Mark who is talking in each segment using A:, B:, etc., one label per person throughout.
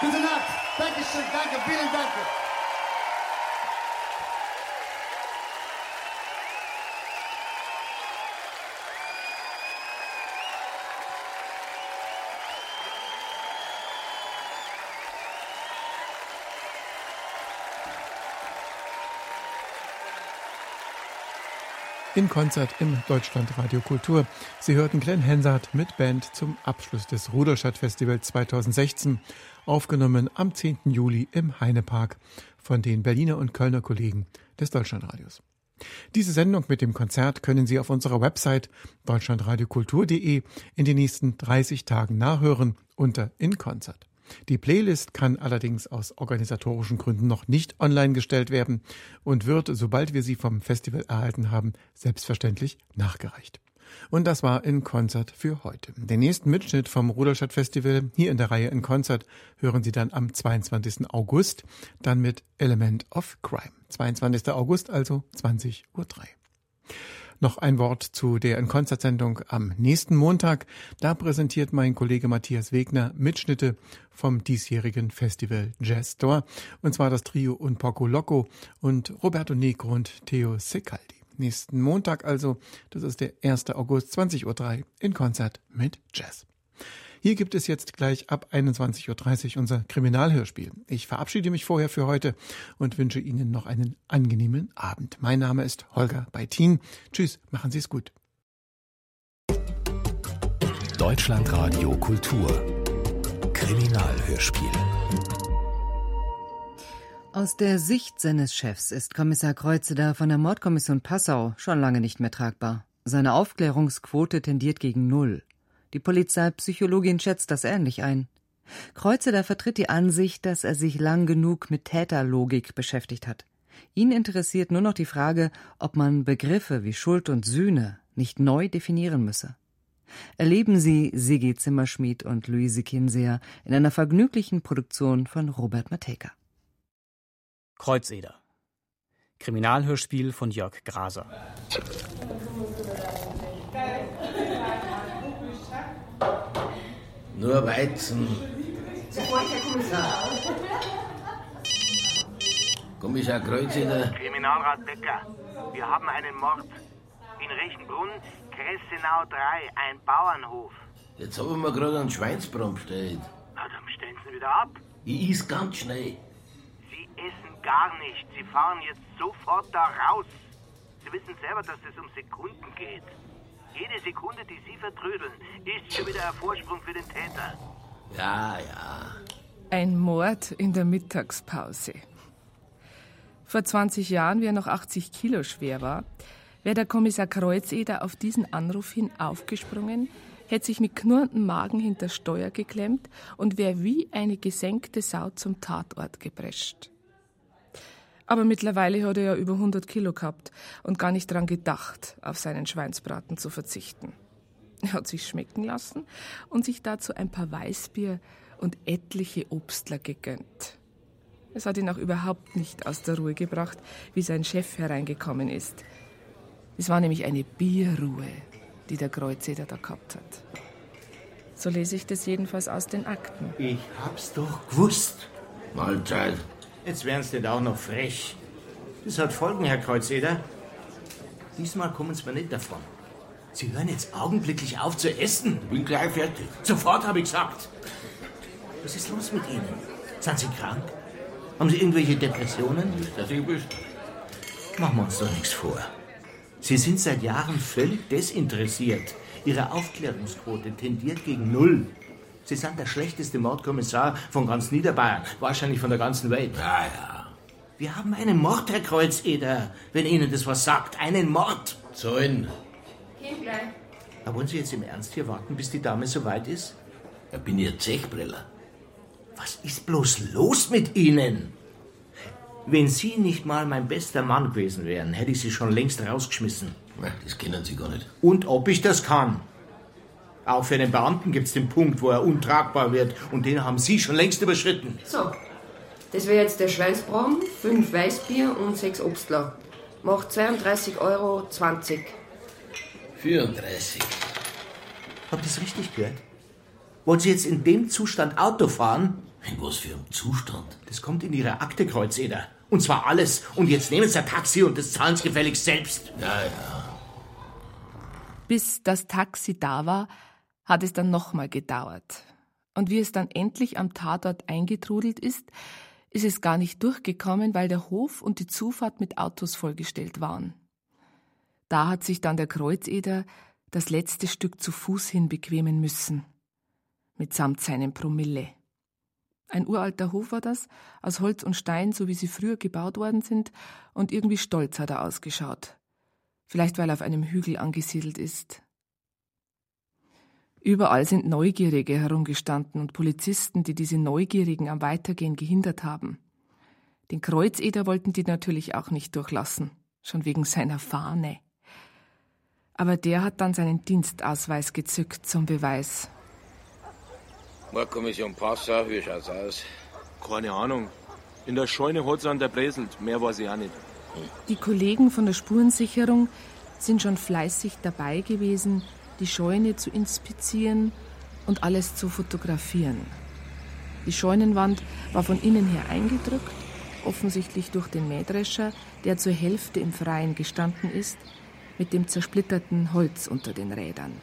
A: Gute Nacht. Dankeschön, danke, vielen Dank.
B: In Konzert im Deutschlandradio Kultur. Sie hörten Glenn Hansard mit Band zum Abschluss des Rudolstadt-Festivals 2016, aufgenommen am 10. Juli im Heinepark von den Berliner und Kölner Kollegen des Deutschlandradios. Diese Sendung mit dem Konzert können Sie auf unserer Website deutschlandradiokultur.de in den nächsten 30 Tagen nachhören unter In Konzert. Die Playlist kann allerdings aus organisatorischen Gründen noch nicht online gestellt werden und wird, sobald wir sie vom Festival erhalten haben, selbstverständlich nachgereicht. Und das war In Konzert für heute. Den nächsten Mitschnitt vom Rudolstadt-Festival hier in der Reihe In Konzert hören Sie dann am 22. August, dann mit Element of Crime. 22. August, also 20:03 Uhr. Noch ein Wort zu der In-Konzert-Sendung am nächsten Montag. Da präsentiert mein Kollege Matthias Wegner Mitschnitte vom diesjährigen Festival Jazz Store. Und zwar das Trio Un Poco Loco und Roberto Negro und Theo Secaldi. Nächsten Montag also, das ist der 1. August, 20:03 Uhr, in Konzert mit Jazz. Hier gibt es jetzt gleich ab 21:30 Uhr unser Kriminalhörspiel. Ich verabschiede mich vorher für heute und wünsche Ihnen noch einen angenehmen Abend. Mein Name ist Holger Beitin. Tschüss, machen Sie es gut.
C: Deutschlandradio Kultur Kriminalhörspiel.
D: Aus der Sicht seines Chefs ist Kommissar Kreuzeder von der Mordkommission Passau schon lange nicht mehr tragbar. Seine Aufklärungsquote tendiert gegen 0. Die Polizeipsychologin schätzt das ähnlich ein. Kreuzeder vertritt die Ansicht, dass er sich lang genug mit Täterlogik beschäftigt hat. Ihn interessiert nur noch die Frage, ob man Begriffe wie Schuld und Sühne nicht neu definieren müsse. Erleben Sie Sigi Zimmerschmidt und Luise Kinseher in einer vergnüglichen Produktion von Robert Matejka.
E: Kreuzeder. Kriminalhörspiel von Jörg Graser.
F: Nur Weizen.
G: Sofort, Herr Kommissar.
F: Kommissar Kreuzeder.
H: Kriminalrat Becker, wir haben einen Mord. In Rechenbrunn, Kressenau 3, ein Bauernhof.
F: Jetzt haben wir gerade einen Schweinsbraten bestellt.
H: Na, dann stellen Sie wieder ab.
F: Ich is ganz schnell.
H: Sie essen gar nicht. Sie fahren jetzt sofort da raus. Sie wissen selber, dass es um Sekunden geht. Jede Sekunde, die Sie vertrödeln, ist schon wieder ein Vorsprung für den Täter.
F: Ja, ja.
I: Ein Mord in der Mittagspause. Vor 20 Jahren, wie er noch 80 Kilo schwer war, wäre der Kommissar Kreuzeder auf diesen Anruf hin aufgesprungen, hätte sich mit knurrendem Magen hinter Steuer geklemmt und wäre wie eine gesenkte Sau zum Tatort geprescht. Aber mittlerweile hat er ja über 100 Kilo gehabt und gar nicht daran gedacht, auf seinen Schweinsbraten zu verzichten. Er hat sich schmecken lassen und sich dazu ein paar Weißbier und etliche Obstler gegönnt. Es hat ihn auch überhaupt nicht aus der Ruhe gebracht, wie sein Chef hereingekommen ist. Es war nämlich eine Bierruhe, die der Kreuzeder da gehabt hat. So lese ich das jedenfalls aus den Akten.
J: Ich hab's doch gewusst.
F: Mahlzeit.
J: Jetzt wären's nicht auch noch frech. Das hat Folgen, Herr Kreuzeder. Diesmal kommen Sie mir nicht davon. Sie hören jetzt augenblicklich auf zu essen.
F: Ich bin gleich fertig.
J: Sofort, habe ich gesagt. Was ist los mit Ihnen? Sind Sie krank? Haben Sie irgendwelche Depressionen?
F: Nicht, dass ich wüsste.
J: Machen wir uns doch nichts vor. Sie sind seit Jahren völlig desinteressiert. Ihre Aufklärungsquote tendiert gegen 0. Sie sind der schlechteste Mordkommissar von ganz Niederbayern, wahrscheinlich von der ganzen Welt.
F: Ja, ja.
J: Wir haben einen Mord, Herr Kreuzeder, wenn Ihnen das was sagt. Einen Mord.
F: Zahlen.
G: Geh gleich.
J: Aber wollen Sie jetzt im Ernst hier warten, bis die Dame so weit ist?
F: Da bin ich ein Zechbriller.
J: Was ist bloß los mit Ihnen? Wenn Sie nicht mal mein bester Mann gewesen wären, hätte ich Sie schon längst rausgeschmissen.
F: Na, das kennen Sie gar nicht.
J: Und ob ich das kann? Auch für einen Beamten gibt es den Punkt, wo er untragbar wird. Und den haben Sie schon längst überschritten.
G: So, das wäre jetzt der Schweinsbraten, 5 Weißbier und 6 Obstler. Macht 32,20 €.
F: 34.
J: Habt ihr das richtig gehört? Wollen Sie jetzt in dem Zustand Auto fahren?
F: In was für einem Zustand?
J: Das kommt in Ihre Akte, Kreuzeder. Und zwar alles. Und jetzt nehmen Sie ein Taxi und das zahlen Sie gefälligst selbst.
F: Ja.
I: Bis das Taxi da war, hat es dann nochmal gedauert. Und wie es dann endlich am Tatort eingetrudelt ist es gar nicht durchgekommen, weil der Hof und die Zufahrt mit Autos vollgestellt waren. Da hat sich dann der Kreuzeder das letzte Stück zu Fuß hin bequemen müssen. Mitsamt seinem Promille. Ein uralter Hof war das, aus Holz und Stein, so wie sie früher gebaut worden sind, und irgendwie stolz hat er ausgeschaut. Vielleicht, weil er auf einem Hügel angesiedelt ist. Überall sind Neugierige herumgestanden und Polizisten, die diese Neugierigen am Weitergehen gehindert haben. Den Kreuzeder wollten die natürlich auch nicht durchlassen, schon wegen seiner Fahne. Aber der hat dann seinen Dienstausweis gezückt zum Beweis.
K: Mordkommission Passau, wie schaut's aus?
L: Keine Ahnung. In der Scheune hat's an der Bräselt, mehr weiß ich auch nicht.
I: Die Kollegen von der Spurensicherung sind schon fleißig dabei gewesen, die Scheune zu inspizieren und alles zu fotografieren. Die Scheunenwand war von innen her eingedrückt, offensichtlich durch den Mähdrescher, der zur Hälfte im Freien gestanden ist, mit dem zersplitterten Holz unter den Rädern.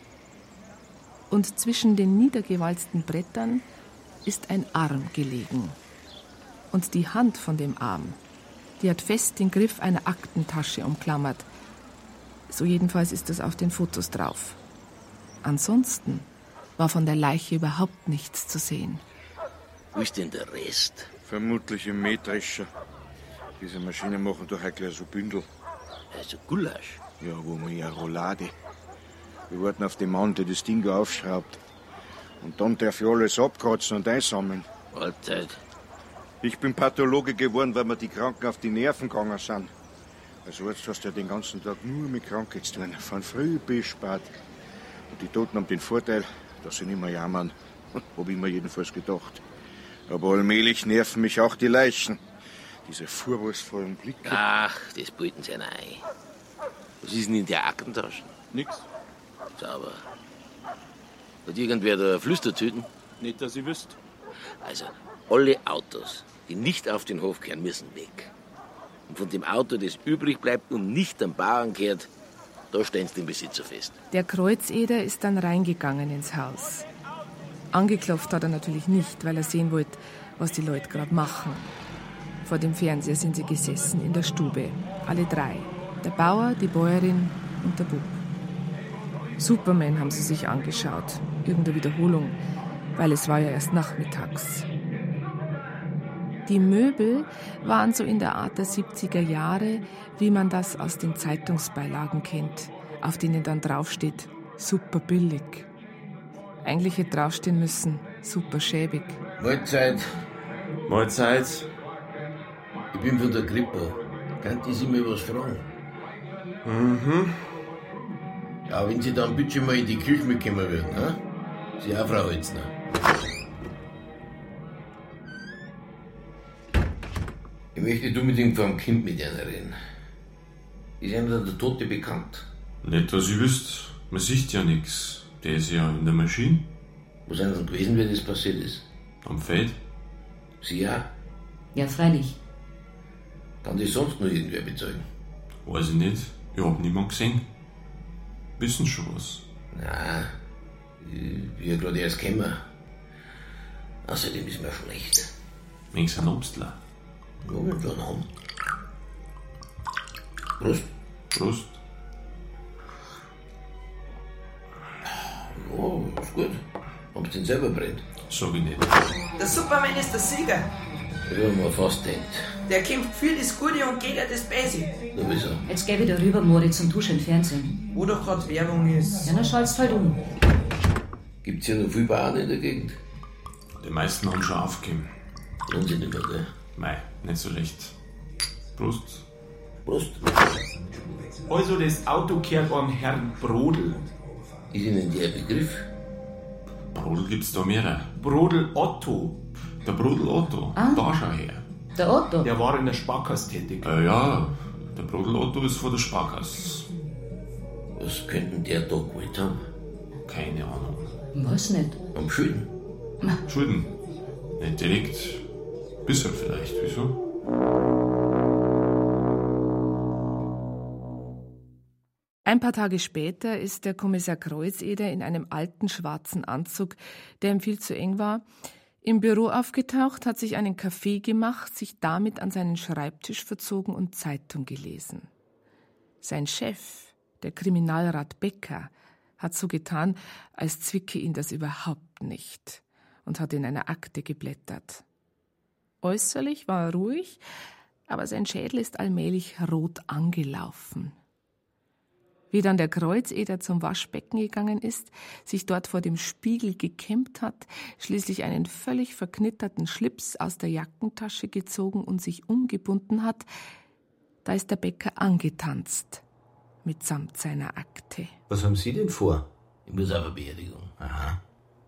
I: Und zwischen den niedergewalzten Brettern ist ein Arm gelegen. Und die Hand von dem Arm, die hat fest den Griff einer Aktentasche umklammert. So jedenfalls ist das auf den Fotos drauf. Ansonsten war von der Leiche überhaupt nichts zu sehen.
K: Wo ist denn der Rest?
M: Vermutlich im Mähdrescher. Diese Maschinen machen doch halt gleich so Bündel.
K: Also Gulasch?
M: Ja, wo man ja Roulade. Wir warten auf den Mann, der das Ding aufschraubt. Und dann darf ich alles abkratzen und einsammeln.
K: Allzeit.
M: Ich bin Pathologe geworden, weil mir die Kranken auf die Nerven gegangen sind. Als Arzt hast du ja den ganzen Tag nur mit Kranken zu tun, von früh bis spät. Und die Toten haben den Vorteil, dass sie nicht mehr jammern. Hab ich mir jedenfalls gedacht. Aber allmählich nerven mich auch die Leichen. Diese vorwurfsvollen Blicke.
K: Ach, das bilden sie ein. Was ist denn in der Aktentasche?
L: Nix.
K: Sauber. Hat irgendwer da Flüstertüten?
L: Nicht, dass ich wüsste.
K: Also, alle Autos, die nicht auf den Hof kehren, müssen weg. Und von dem Auto, das übrig bleibt und nicht am Bauern kehrt, da stehen sie den Besitzer fest.
I: Der Kreuzeder ist dann reingegangen ins Haus. Angeklopft hat er natürlich nicht, weil er sehen wollte, was die Leute gerade machen. Vor dem Fernseher sind sie gesessen in der Stube. Alle drei. Der Bauer, die Bäuerin und der Bub. Superman haben sie sich angeschaut. Irgendeine Wiederholung, weil es war ja erst nachmittags. Die Möbel waren so in der Art der 70er Jahre, wie man das aus den Zeitungsbeilagen kennt, auf denen dann draufsteht, super billig. Eigentlich hätte draufstehen müssen, super schäbig.
K: Mahlzeit.
L: Mahlzeit.
K: Ich bin von der Kripo. Kann ich Sie mir was fragen?
L: Mhm.
K: Ja, wenn Sie dann bitte mal in die Küche mitkommen würden, ha? Sie auch, Frau Holzner. Ich möchte unbedingt vor dem Kind mit Ihnen reden. Ist Ihnen der Tote bekannt?
N: Nicht, dass ich wüsste. Man sieht ja nichts. Der ist ja in der Maschine.
K: Wo sind Sie gewesen, wie das passiert ist?
N: Am Feld.
K: Sie ja?
O: Ja, freilich.
K: Kann das sonst noch irgendwer bezeugen?
N: Weiß ich nicht. Ich hab niemanden gesehen. Wissen schon was?
K: Na, ich bin gerade erst gekommen. Außerdem ist mir schlecht.
N: Wegen sein Obstler.
K: Ja, mit schon haben. Prost.
N: Prost.
K: Ja, ist gut. Haben Sie den selber brennt?
N: Sag ich nicht.
P: Der Superman ist der Sieger.
K: Ich hab mir fast gedacht.
P: Der kämpft für das Gute und gegen das Böse.
K: Na, wieso?
O: Jetzt geh wieder rüber, Moritz, und tusch im Fernsehen.
P: Wo doch gerade Werbung ist.
O: Ja, dann schalt's halt um.
K: Gibt's hier noch viele Bauern in der Gegend?
N: Die meisten haben schon aufgegeben.
K: Lohnt sich nicht mehr, gell?
N: Mei, nicht so recht. Prost.
K: Prost.
J: Also, das Auto gehört an Herrn Brodel.
K: Ist Ihnen der Begriff?
N: Brodel gibt's da mehrere.
J: Brodel Otto.
N: Der Brodel Otto.
O: Ah.
N: Da schau her.
O: Der Otto?
J: Der war in der Sparkasse tätig.
N: Ja, der Brodel Otto ist vor der Sparkasse.
K: Was könnten der da gewollt haben?
N: Keine Ahnung.
O: Was nicht?
K: Um Schulden.
N: Schulden. Nicht direkt. Bisschen vielleicht. Wieso?
I: Ein paar Tage später ist der Kommissar Kreuzeder in einem alten schwarzen Anzug, der ihm viel zu eng war, im Büro aufgetaucht, hat sich einen Kaffee gemacht, sich damit an seinen Schreibtisch verzogen und Zeitung gelesen. Sein Chef, der Kriminalrat Becker, hat so getan, als zwicke ihn das überhaupt nicht und hat in einer Akte geblättert. Äußerlich war er ruhig, aber sein Schädel ist allmählich rot angelaufen. Wie dann der Kreuzeder zum Waschbecken gegangen ist, sich dort vor dem Spiegel gekämmt hat, schließlich einen völlig verknitterten Schlips aus der Jackentasche gezogen und sich umgebunden hat, da ist der Bäcker angetanzt, mitsamt seiner Akte.
J: Was haben Sie denn vor?
K: Ich muss auf eine Beerdigung.
J: Aha.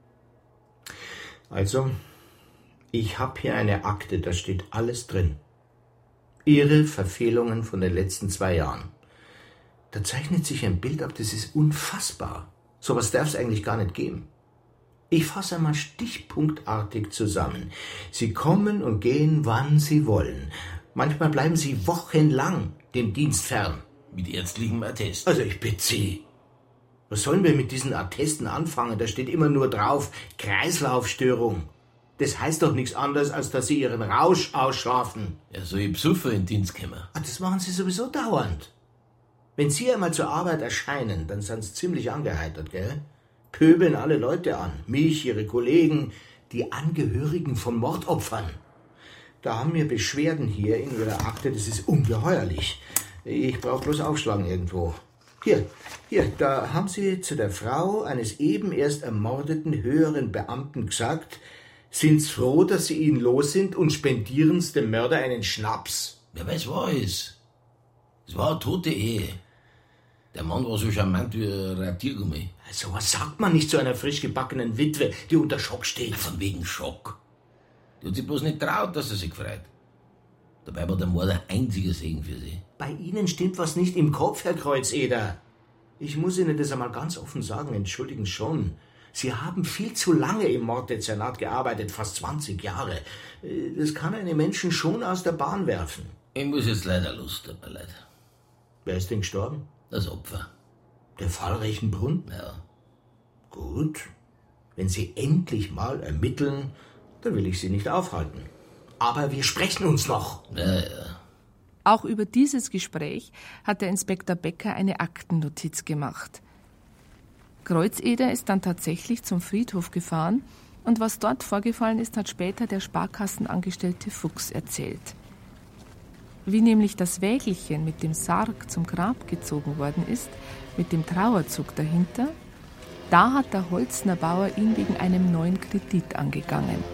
J: Also, ich habe hier eine Akte, da steht alles drin. Ihre Verfehlungen von den letzten 2 Jahren. Da zeichnet sich ein Bild ab, das ist unfassbar. So was darf es eigentlich gar nicht geben. Ich fasse einmal stichpunktartig zusammen. Sie kommen und gehen, wann Sie wollen. Manchmal bleiben Sie wochenlang dem Dienst fern.
K: Mit ärztlichem Attest.
J: Also ich bitte Sie. Was sollen wir mit diesen Attesten anfangen? Da steht immer nur drauf, Kreislaufstörung. Das heißt doch nichts anderes, als dass Sie Ihren Rausch ausschlafen.
K: Ja, so ich Psuffer in Dienst kommen.
J: Das machen Sie sowieso dauernd. Wenn Sie einmal zur Arbeit erscheinen, dann sind Sie ziemlich angeheitert, gell? Pöbeln alle Leute an. Mich, Ihre Kollegen, die Angehörigen von Mordopfern. Da haben wir Beschwerden hier in Ihrer Akte, das ist ungeheuerlich. Ich brauche bloß aufschlagen irgendwo. Hier, da haben Sie zu der Frau eines eben erst ermordeten höheren Beamten gesagt, sind's froh, dass Sie ihn los sind und spendieren's dem Mörder einen Schnaps.
K: Wer weiß, was. Es war eine tote Ehe. Der Mann war so charmant wie ein Radiergummi.
J: So was sagt man nicht zu einer frisch gebackenen Witwe, die unter Schock steht.
K: Von wegen Schock. Die hat sich bloß nicht traut, dass er sich freut. Dabei war der Mord ein einziger Segen für sie.
J: Bei Ihnen stimmt was nicht im Kopf, Herr Kreuzeder. Ich muss Ihnen das einmal ganz offen sagen, entschuldigen schon. Sie haben viel zu lange im Morddezernat gearbeitet, fast 20 Jahre. Das kann einen Menschen schon aus der Bahn werfen.
K: Ich muss jetzt leider los, tut mir leid.
J: Wer ist denn gestorben?
K: Das Opfer.
J: Der Fall Rechenbrunn?
K: Ja.
J: Gut. Wenn Sie endlich mal ermitteln, dann will ich Sie nicht aufhalten. Aber wir sprechen uns noch.
K: Ja.
I: Auch über dieses Gespräch hat der Inspektor Becker eine Aktennotiz gemacht. Kreuzeder ist dann tatsächlich zum Friedhof gefahren und was dort vorgefallen ist, hat später der Sparkassenangestellte Fuchs erzählt. Wie nämlich das Wägelchen mit dem Sarg zum Grab gezogen worden ist, mit dem Trauerzug dahinter, da hat der Holzner Bauer ihn wegen einem neuen Kredit angegangen.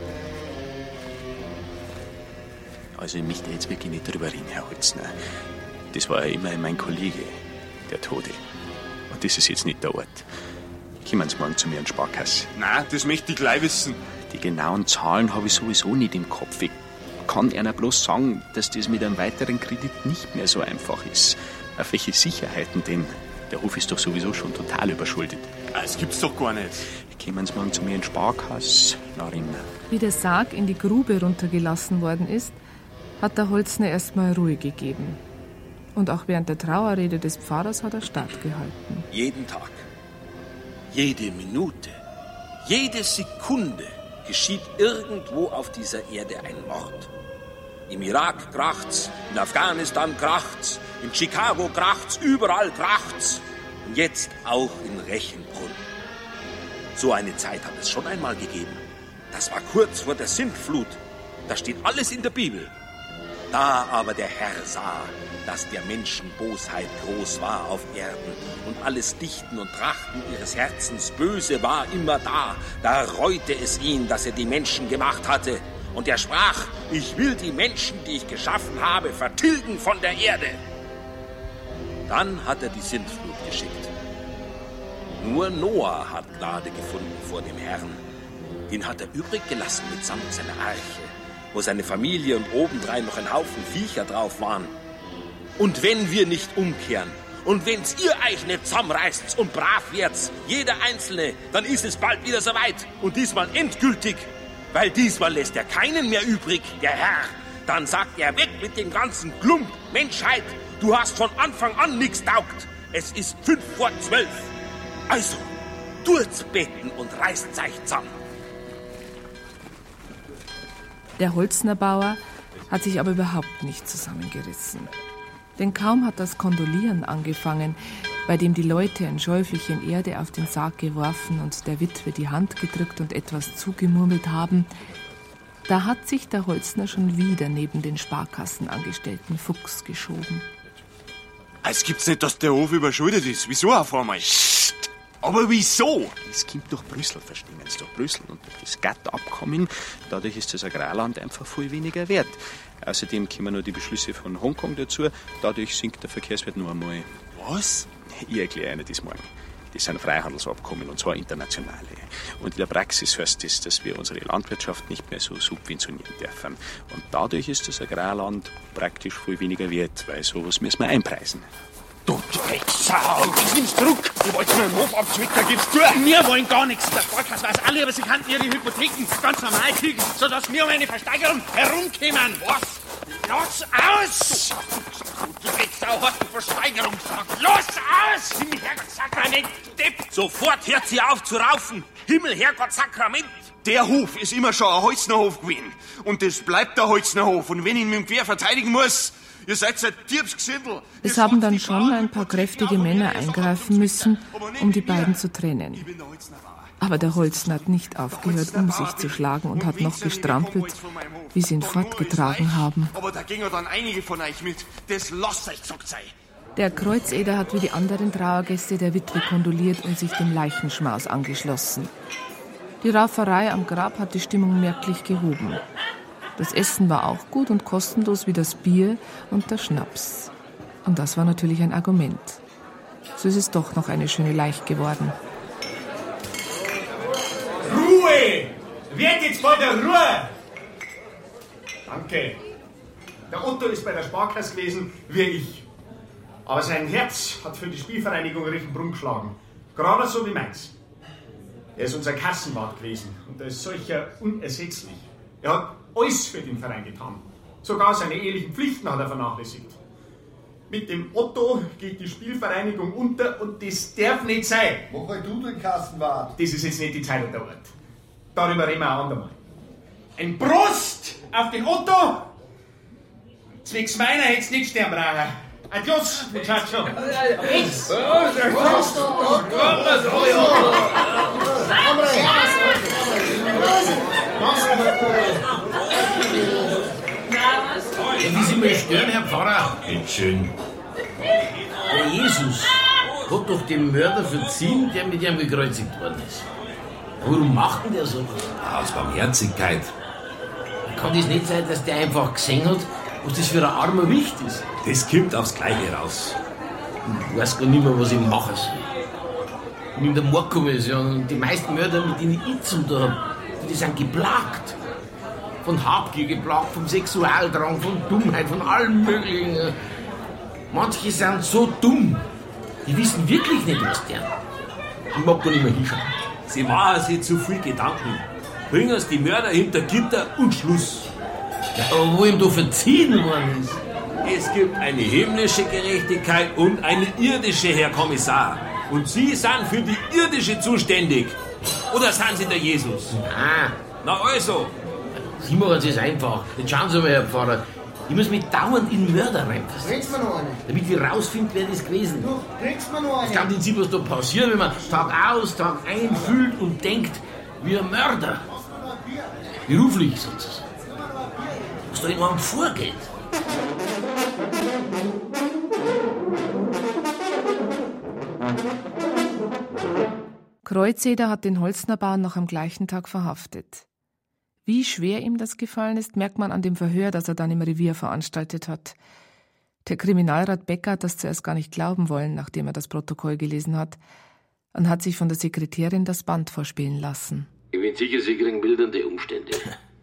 Q: Also ich möchte jetzt wirklich nicht drüber reden, Herr Holzner. Das war ja immerhin mein Kollege, der Tote. Und das ist jetzt nicht der Ort. Kommen Sie morgen zu mir in die Sparkasse.
L: Nein, das möchte ich gleich wissen.
Q: Die genauen Zahlen habe ich sowieso nicht im Kopf. Ich kann einer bloß sagen, dass das mit einem weiteren Kredit nicht mehr so einfach ist. Auf welche Sicherheiten denn? Der Hof ist doch sowieso schon total überschuldet.
L: Das gibt's doch gar nicht.
Q: Kommen Sie morgen zu mir in die Sparkasse, Narina.
I: Wie der Sarg in die Grube runtergelassen worden ist, hat der Holzner erstmal Ruhe gegeben. Und auch während der Trauerrede des Pfarrers hat er stattgehalten.
K: Jeden Tag, jede Minute, jede Sekunde geschieht irgendwo auf dieser Erde ein Mord. Im Irak kracht's, in Afghanistan kracht's, in Chicago kracht's, überall kracht's. Und jetzt auch in Rechenbrunn. So eine Zeit hat es schon einmal gegeben. Das war kurz vor der Sintflut. Da steht alles in der Bibel. Da aber der Herr sah, dass der Menschen Bosheit groß war auf Erden und alles Dichten und Trachten ihres Herzens böse war immer da, da reute es ihn, dass er die Menschen gemacht hatte. Und er sprach, ich will die Menschen, die ich geschaffen habe, vertilgen von der Erde. Dann hat er die Sintflut geschickt. Nur Noah hat Gnade gefunden vor dem Herrn. Den hat er übrig gelassen mitsamt seiner Arche, wo seine Familie und obendrein noch ein Haufen Viecher drauf waren. Und wenn wir nicht umkehren Und wenn's ihr euch nicht zusammenreißt und brav werdet, jeder Einzelne, dann ist es bald wieder soweit. Und diesmal endgültig. Weil diesmal lässt er keinen mehr übrig, der Herr. Dann sagt er weg mit dem ganzen Klump. Menschheit, du hast von Anfang an nichts taugt. Es ist 11:55. Also, tut's beten und reißt euch zusammen.
I: Der Holznerbauer hat sich aber überhaupt nicht zusammengerissen. Denn kaum hat das Kondolieren angefangen, bei dem die Leute ein Schäufelchen Erde auf den Sarg geworfen und der Witwe die Hand gedrückt und etwas zugemurmelt haben, da hat sich der Holzner schon wieder neben den Sparkassenangestellten Fuchs geschoben.
R: Es gibt's nicht, dass der Hof überschuldet ist. Wieso auf einmal? Aber wieso?
Q: Das kommt durch Brüssel, verstehen Sie, durch Brüssel und durch das GATT-Abkommen. Dadurch ist das Agrarland einfach viel weniger wert. Außerdem kommen noch die Beschlüsse von Hongkong dazu. Dadurch sinkt der Verkehrswert noch einmal.
R: Was?
Q: Ich erkläre Ihnen das morgen. Das sind Freihandelsabkommen, und zwar internationale. Und in der Praxis heißt das, dass wir unsere Landwirtschaft nicht mehr so subventionieren dürfen. Und dadurch ist das Agrarland praktisch viel weniger wert, weil sowas müssen wir einpreisen.
K: Du Drecksau! Nimm's Druck! Du wolltest mir einen Hof abzwicken, gib's zu! Wir wollen gar nichts. Der Sparkasse weiß alle, aber sie kann ihre Hypotheken ganz normal kriegen, sodass wir um eine Versteigerung herumkommen. Was? Los aus! Du Drecksau, hast eine Versteigerung gesagt. Los aus! Himmel, Herrgott, Sakrament, Depp! Sofort hört sie auf zu raufen! Himmel, Herrgott, Sakrament!
R: Der Hof ist immer schon ein Holznerhof gewesen. Und das bleibt der Holznerhof. Und wenn ich ihn mit dem Gewehr verteidigen muss, ihr seid ein Diebsgesindel.
I: Es haben dann schon ein paar kräftige Männer eingreifen müssen, um die beiden zu trennen. Aber der Holzner hat nicht aufgehört, um sich zu schlagen und hat noch gestrampelt, wie sie ihn fortgetragen haben.
R: Aber da gingen dann einige von euch mit. Das lasst euch gesagt sein.
I: Der Kreuzeder hat wie die anderen Trauergäste der Witwe kondoliert und sich dem Leichenschmaus angeschlossen. Die Rauferei am Grab hat die Stimmung merklich gehoben. Das Essen war auch gut und kostenlos wie das Bier und der Schnaps. Und das war natürlich ein Argument. So ist es doch noch eine schöne Leicht geworden.
S: Ruhe! Werd jetzt mal der Ruhe! Danke. Der Otto ist bei der Sparkasse gewesen, wie ich. Aber sein Herz hat für die Spielvereinigung Riechenbrunn geschlagen. Gerade so wie meins. Er ist unser Kassenwart gewesen und er ist solcher unersetzlich. Er hat alles für den Verein getan. Sogar seine ehelichen Pflichten hat er vernachlässigt. Mit dem Otto geht die Spielvereinigung unter und das darf nicht sein.
A: Mach halt du den Kassenwart.
S: Das ist jetzt nicht die Zeit und der Ort. Darüber reden wir ein andermal. Ein Prost auf den Otto! Zwecks meiner hätt's nicht sterben brauchen. Adios, Muchacho.
A: Rechts.
F: Wie Sie mich stören, Herr Pfarrer?
J: Bitteschön.
F: Der Jesus hat doch dem Mörder verziehen, der mit ihm gekreuzigt worden ist. Warum macht denn der so?
J: Aus Barmherzigkeit.
F: Kann das nicht sein, dass der einfach gesehen hat, was das für ein armer Wicht ist?
J: Das kommt aufs Gleiche raus.
F: Ich weiß gar nicht mehr, was ich machen soll. Und in der Mordkommission, die meisten Mörder, mit denen ich zu tun habe, die sind geplagt. Von Habgier geplagt, vom Sexualdrang, von Dummheit, von allem Möglichen. Manche sind so dumm, die wissen wirklich nicht, was der. Ich mag gar nicht mehr hinschauen.
J: Sie machen sich zu viel Gedanken. Bringen Sie die Mörder hinter Gitter und Schluss.
F: Ja, aber wo ihm da verziehen worden ist.
J: Es gibt eine himmlische Gerechtigkeit und eine irdische, Herr Kommissar. Und Sie sind für die irdische zuständig. Oder sind Sie der Jesus?
F: Ah.
J: Na also.
F: Sie machen es einfach. Jetzt schauen Sie mal, Herr Pfarrer. Ich muss mich dauernd in Mörder reinpassen.
A: Kriegst mir noch eine?
F: Damit wir rausfinden, wer das gewesen ist.
A: Kriegst mir noch eine?
F: Es kann nicht sein, was da passiert, wenn man Tag aus, Tag ein fühlt und denkt, wie ein Mörder. Beruflich sozusagen. Was da in einem vorgeht.
I: Kreuzeder hat den Holznerbauern noch am gleichen Tag verhaftet. Wie schwer ihm das gefallen ist, merkt man an dem Verhör, das er dann im Revier veranstaltet hat. Der Kriminalrat Becker hat das zuerst gar nicht glauben wollen, nachdem er das Protokoll gelesen hat, und hat sich von der Sekretärin das Band vorspielen lassen.
F: Ich bin sicher, Sie kriegen mildernde Umstände.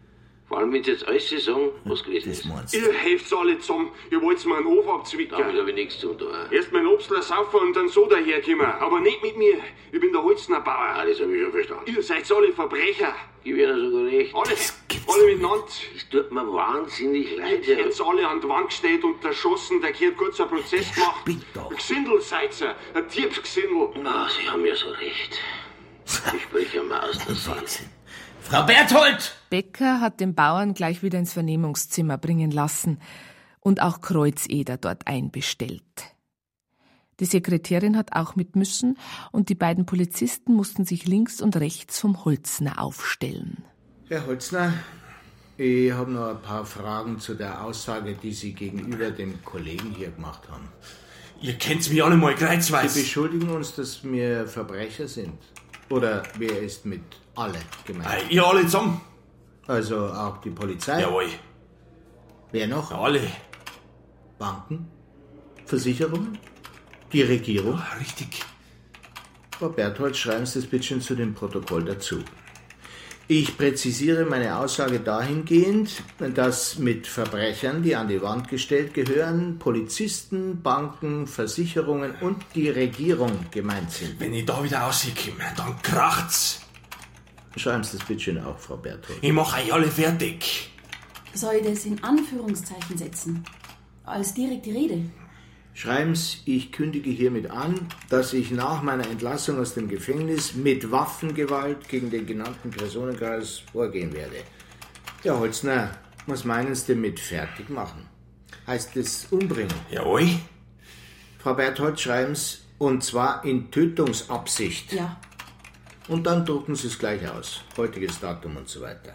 F: Vor allem, wenn Sie jetzt alles sagen, was gewesen ist.
R: Ihr helft's alle zusammen. Ihr wollt's mir einen Hof abzwicken.
F: Damit hab ich nichts zu tun.
R: Erst mein Obstler saufen und dann so daherkommen. Aber nicht mit mir. Ich bin der Holzner Bauer.
F: Ah, das hab ich schon verstanden.
R: Ihr seid alle Verbrecher.
F: Gib Ihnen sogar recht.
R: Alle miteinander.
F: Das tut mir wahnsinnig leid.
R: Ihr hätt's alle an die Wand gestellt und erschossen. Da gehört kurz ein Prozess gemacht. Ein Gesindel seid ihr. Ein Diebsgesindel.
F: Na, Sie haben ja so recht. Ich spreche mal aus der Seele.
J: Frau Berthold!
I: Becker hat den Bauern gleich wieder ins Vernehmungszimmer bringen lassen und auch Kreuzeder dort einbestellt. Die Sekretärin hat auch mit müssen und die beiden Polizisten mussten sich links und rechts vom Holzner aufstellen.
J: Herr Holzner, ich habe noch ein paar Fragen zu der Aussage, die Sie gegenüber dem Kollegen hier gemacht haben.
R: Ihr kennt's mich alle mal kreuzweise.
J: Sie beschuldigen uns, dass wir Verbrecher sind. Oder wer ist mit alle gemeint?
R: Ihr alle zusammen.
J: Also auch die Polizei?
R: Jawohl.
J: Wer noch?
R: Alle.
J: Banken? Versicherungen? Die Regierung?
R: Ja, richtig.
J: Frau Berthold, schreiben Sie das bitte zu dem Protokoll dazu. Ich präzisiere meine Aussage dahingehend, dass mit Verbrechern, die an die Wand gestellt gehören, Polizisten, Banken, Versicherungen und die Regierung gemeint sind.
R: Wenn ich da wieder rauskomme, dann kracht's.
J: Schreiben Sie das bitte auch, Frau Berthold.
R: Ich mache euch alle fertig.
O: Soll ich das in Anführungszeichen setzen? Als direkte Rede?
J: Schreiben Sie, ich kündige hiermit an, dass ich nach meiner Entlassung aus dem Gefängnis mit Waffengewalt gegen den genannten Personenkreis vorgehen werde. Herr Holzner, was meinen Sie denn mit fertig machen? Heißt es umbringen?
R: Jawohl.
J: Frau Berthold, schreiben Sie, und zwar in Tötungsabsicht.
O: Ja.
J: Und dann drucken Sie es gleich aus. Heutiges Datum und so weiter.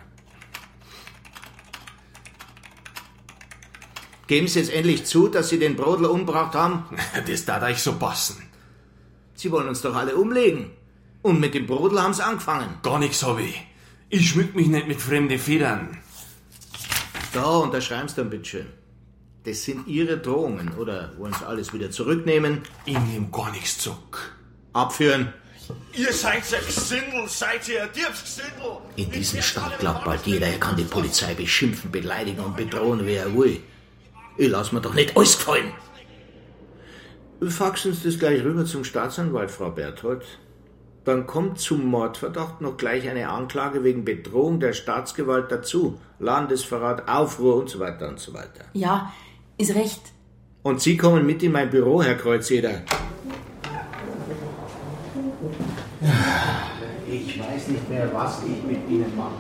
J: Geben Sie jetzt endlich zu, dass Sie den Brodler umgebracht haben?
R: Das darf euch so passen.
J: Sie wollen uns doch alle umlegen. Und mit dem Brodler haben Sie angefangen.
R: Gar nichts hab ich. Ich schmück mich nicht mit fremden Federn.
J: Da, unterschreiben Sie dann bitte. Das sind Ihre Drohungen. Oder wollen Sie alles wieder zurücknehmen?
R: Ich nehm gar nichts zurück.
J: Abführen.
R: Ihr seid ein Gesindel, seid ihr ein Diebsgesindel.
J: In diesem Stadt glaubt bald jeder, er kann die Polizei beschimpfen, beleidigen und bedrohen, wie er will. Ich lass mir doch nicht alles gefallen. Faxen Sie das gleich rüber zum Staatsanwalt, Frau Berthold. Dann kommt zum Mordverdacht noch gleich eine Anklage wegen Bedrohung der Staatsgewalt dazu. Landesverrat, Aufruhr und so weiter und so weiter.
O: Ja, ist recht.
J: Und Sie kommen mit in mein Büro, Herr Kreuzeder. Ich weiß nicht mehr, was ich mit Ihnen mache.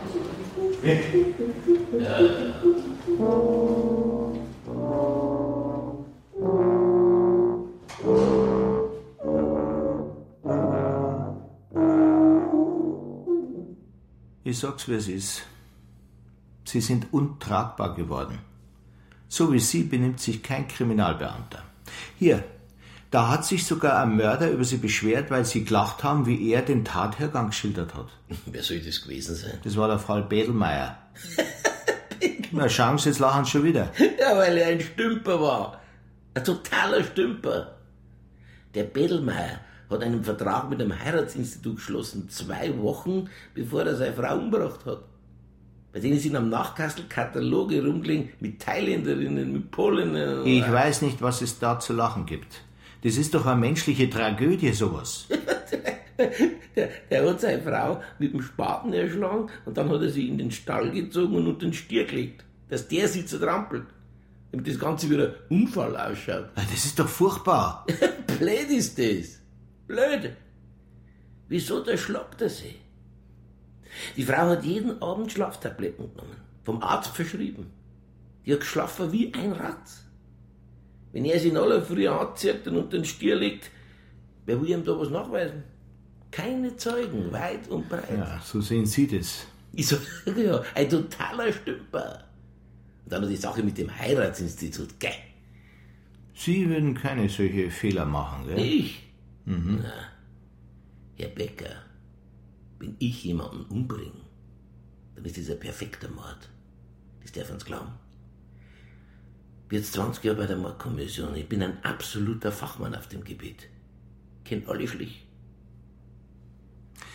J: Ich sag's, wie es ist. Sie sind untragbar geworden. So wie Sie benimmt sich kein Kriminalbeamter. Hier, da hat sich sogar ein Mörder über Sie beschwert, weil Sie gelacht haben, wie er den Tathergang geschildert hat.
F: Wer soll das gewesen sein?
J: Das war der Fall Bedelmeier. Na, schauen Sie, jetzt lachen Sie schon wieder.
F: Ja, weil er ein Stümper war. Ein totaler Stümper. Der Bedelmeier hat einen Vertrag mit einem Heiratsinstitut geschlossen, 2 Wochen, bevor er seine Frau umgebracht hat. Bei denen sind am Nachkastel Kataloge rumgelegen mit Thailänderinnen, mit Polinnen.
J: Ich weiß nicht, was es da zu lachen gibt. Das ist doch eine menschliche Tragödie, sowas.
F: Der hat seine Frau mit dem Spaten erschlagen und dann hat er sie in den Stall gezogen und unter den Stier gelegt, dass der sie zertrampelt. Damit das Ganze wie ein Unfall ausschaut.
J: Das ist doch furchtbar.
F: Blöd ist das. Blöd. Wieso, da schlappt er sie? Die Frau hat jeden Abend Schlaftabletten genommen. Vom Arzt verschrieben. Die hat geschlafen wie ein Rad. Wenn er sie in aller Früh anzieht und unter den Stier legt, wer will ihm da was nachweisen? Keine Zeugen, weit und breit.
J: Ja, so sehen Sie das.
F: Ich sag ja, ein totaler Stümper. Und dann noch die Sache mit dem Heiratsinstitut, gell?
J: Sie würden keine solche Fehler machen, gell?
F: Ich?
J: Mhm.
F: Na, Herr Becker, wenn ich jemanden umbringe, dann ist das ein perfekter Mord. Das darf uns glauben. Ich bin jetzt 20 Jahre bei der Mordkommission. Ich bin ein absoluter Fachmann auf dem Gebiet. Kennt alle Schlich.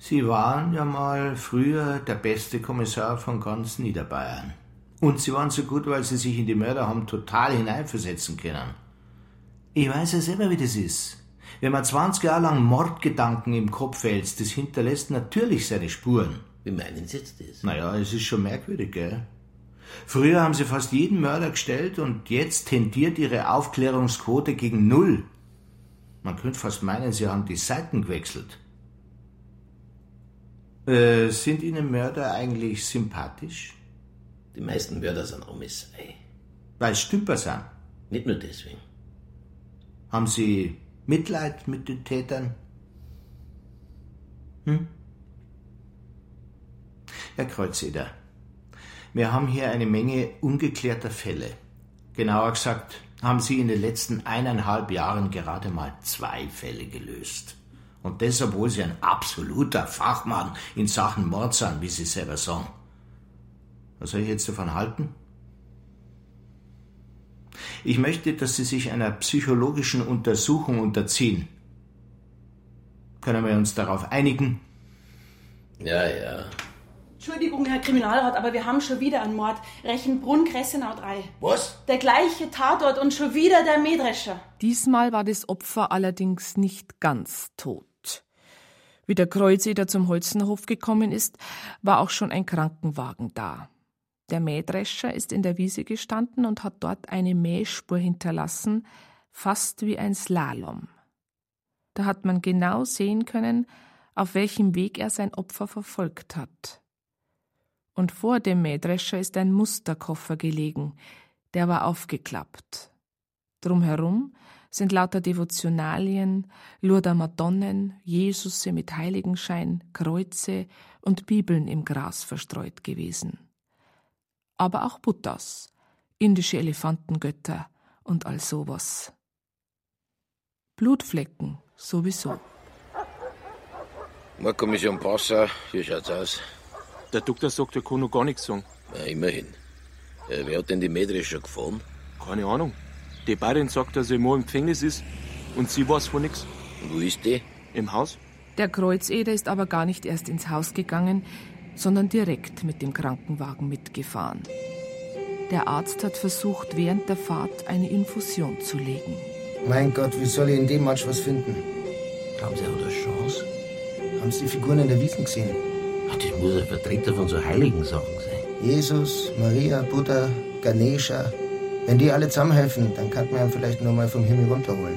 J: Sie waren ja mal früher der beste Kommissar von ganz Niederbayern. Und Sie waren so gut, weil Sie sich in die Mörder haben total hineinversetzen können. Ich weiß ja selber, wie das ist. Wenn man 20 Jahre lang Mordgedanken im Kopf hält, das hinterlässt natürlich seine Spuren.
F: Wie meinen Sie jetzt das?
J: Naja, es ist schon merkwürdig, gell? Früher haben Sie fast jeden Mörder gestellt und jetzt tendiert Ihre Aufklärungsquote gegen 0. Man könnte fast meinen, Sie haben die Seiten gewechselt. Sind Ihnen Mörder eigentlich sympathisch?
F: Die meisten Mörder sind Amis, ey.
J: Weil Stümper sind?
F: Nicht nur deswegen.
J: Haben Sie Mitleid mit den Tätern? Herr Kreuzeder, wir haben hier eine Menge ungeklärter Fälle. Genauer gesagt, haben Sie in den letzten 1,5 Jahren gerade mal 2 Fälle gelöst. Und das, obwohl Sie ein absoluter Fachmann in Sachen Mord sind, wie Sie selber sagen. Was soll ich jetzt davon halten? Ich möchte, dass Sie sich einer psychologischen Untersuchung unterziehen. Können wir uns darauf einigen?
F: Ja, ja.
O: Entschuldigung, Herr Kriminalrat, aber wir haben schon wieder einen Mord. Rechenbrunn, Gressenau 3.
F: Was?
O: Der gleiche Tatort und schon wieder der Mähdrescher.
I: Diesmal war das Opfer allerdings nicht ganz tot. Wie der Kreuzeder zum Holzenhof gekommen ist, war auch schon ein Krankenwagen da. Der Mähdrescher ist in der Wiese gestanden und hat dort eine Mähspur hinterlassen, fast wie ein Slalom. Da hat man genau sehen können, auf welchem Weg er sein Opfer verfolgt hat. Und vor dem Mähdrescher ist ein Musterkoffer gelegen, der war aufgeklappt. Drumherum sind lauter Devotionalien, Lourder Madonnen, Jesusse mit Heiligenschein, Kreuze und Bibeln im Gras verstreut gewesen. Aber auch Buddhas, indische Elefantengötter und all sowas. Blutflecken sowieso.
F: Mordkommission Passau, wie schaut's aus?
L: Der Doktor sagt, er kann noch gar nichts sagen.
F: Na, immerhin. Wer hat denn die Mähdrescher gefahren?
L: Keine Ahnung. Die Bayerin sagt, dass er immer im Gefängnis ist und sie weiß von nichts.
F: Wo ist die?
L: Im Haus.
I: Der Kreuzeder ist aber gar nicht erst ins Haus gegangen, sondern direkt mit dem Krankenwagen mitgefahren. Der Arzt hat versucht, während der Fahrt eine Infusion zu legen.
T: Mein Gott, wie soll ich in dem Matsch was finden?
F: Haben Sie auch eine Chance?
T: Haben Sie die Figuren in der Wiesn gesehen?
F: Ach, das muss ein Vertreter von so heiligen Sachen sein.
T: Jesus, Maria, Buddha, Ganesha. Wenn die alle zusammenhelfen, dann kann man ihn vielleicht nur mal vom Himmel runterholen.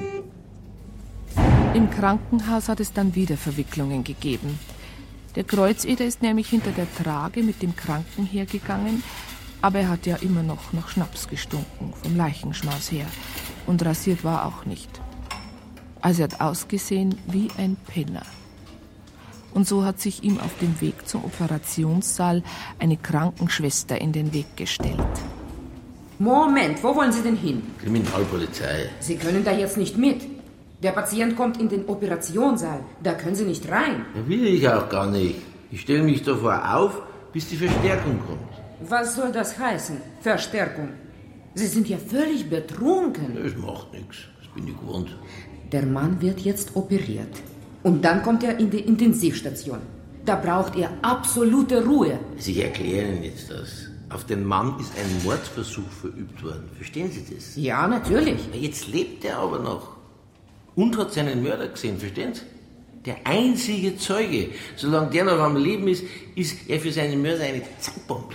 I: Im Krankenhaus hat es dann wieder Verwicklungen gegeben. Der Kreuzeder ist nämlich hinter der Trage mit dem Kranken hergegangen, aber er hat ja immer noch nach Schnaps gestunken, vom Leichenschmaus her. Und rasiert war auch nicht. Also er hat ausgesehen wie ein Penner. Und so hat sich ihm auf dem Weg zum Operationssaal eine Krankenschwester in den Weg gestellt.
G: Moment, wo wollen Sie denn hin?
F: Kriminalpolizei.
G: Sie können da jetzt nicht mit. Der Patient kommt in den Operationssaal. Da können Sie nicht rein.
F: Ja, will ich auch gar nicht. Ich stelle mich davor auf, bis die Verstärkung kommt.
G: Was soll das heißen? Verstärkung? Sie sind ja völlig betrunken.
F: Das macht nichts. Das bin ich gewohnt.
G: Der Mann wird jetzt operiert. Und dann kommt er in die Intensivstation. Da braucht er absolute Ruhe.
F: Sie erklären jetzt das. Auf den Mann ist ein Mordversuch verübt worden. Verstehen Sie das?
G: Ja, natürlich.
F: Jetzt lebt er aber noch. Und hat seinen Mörder gesehen, verstehen Sie? Der einzige Zeuge. Solange der noch am Leben ist, ist er für seinen Mörder eine Zeitbombe.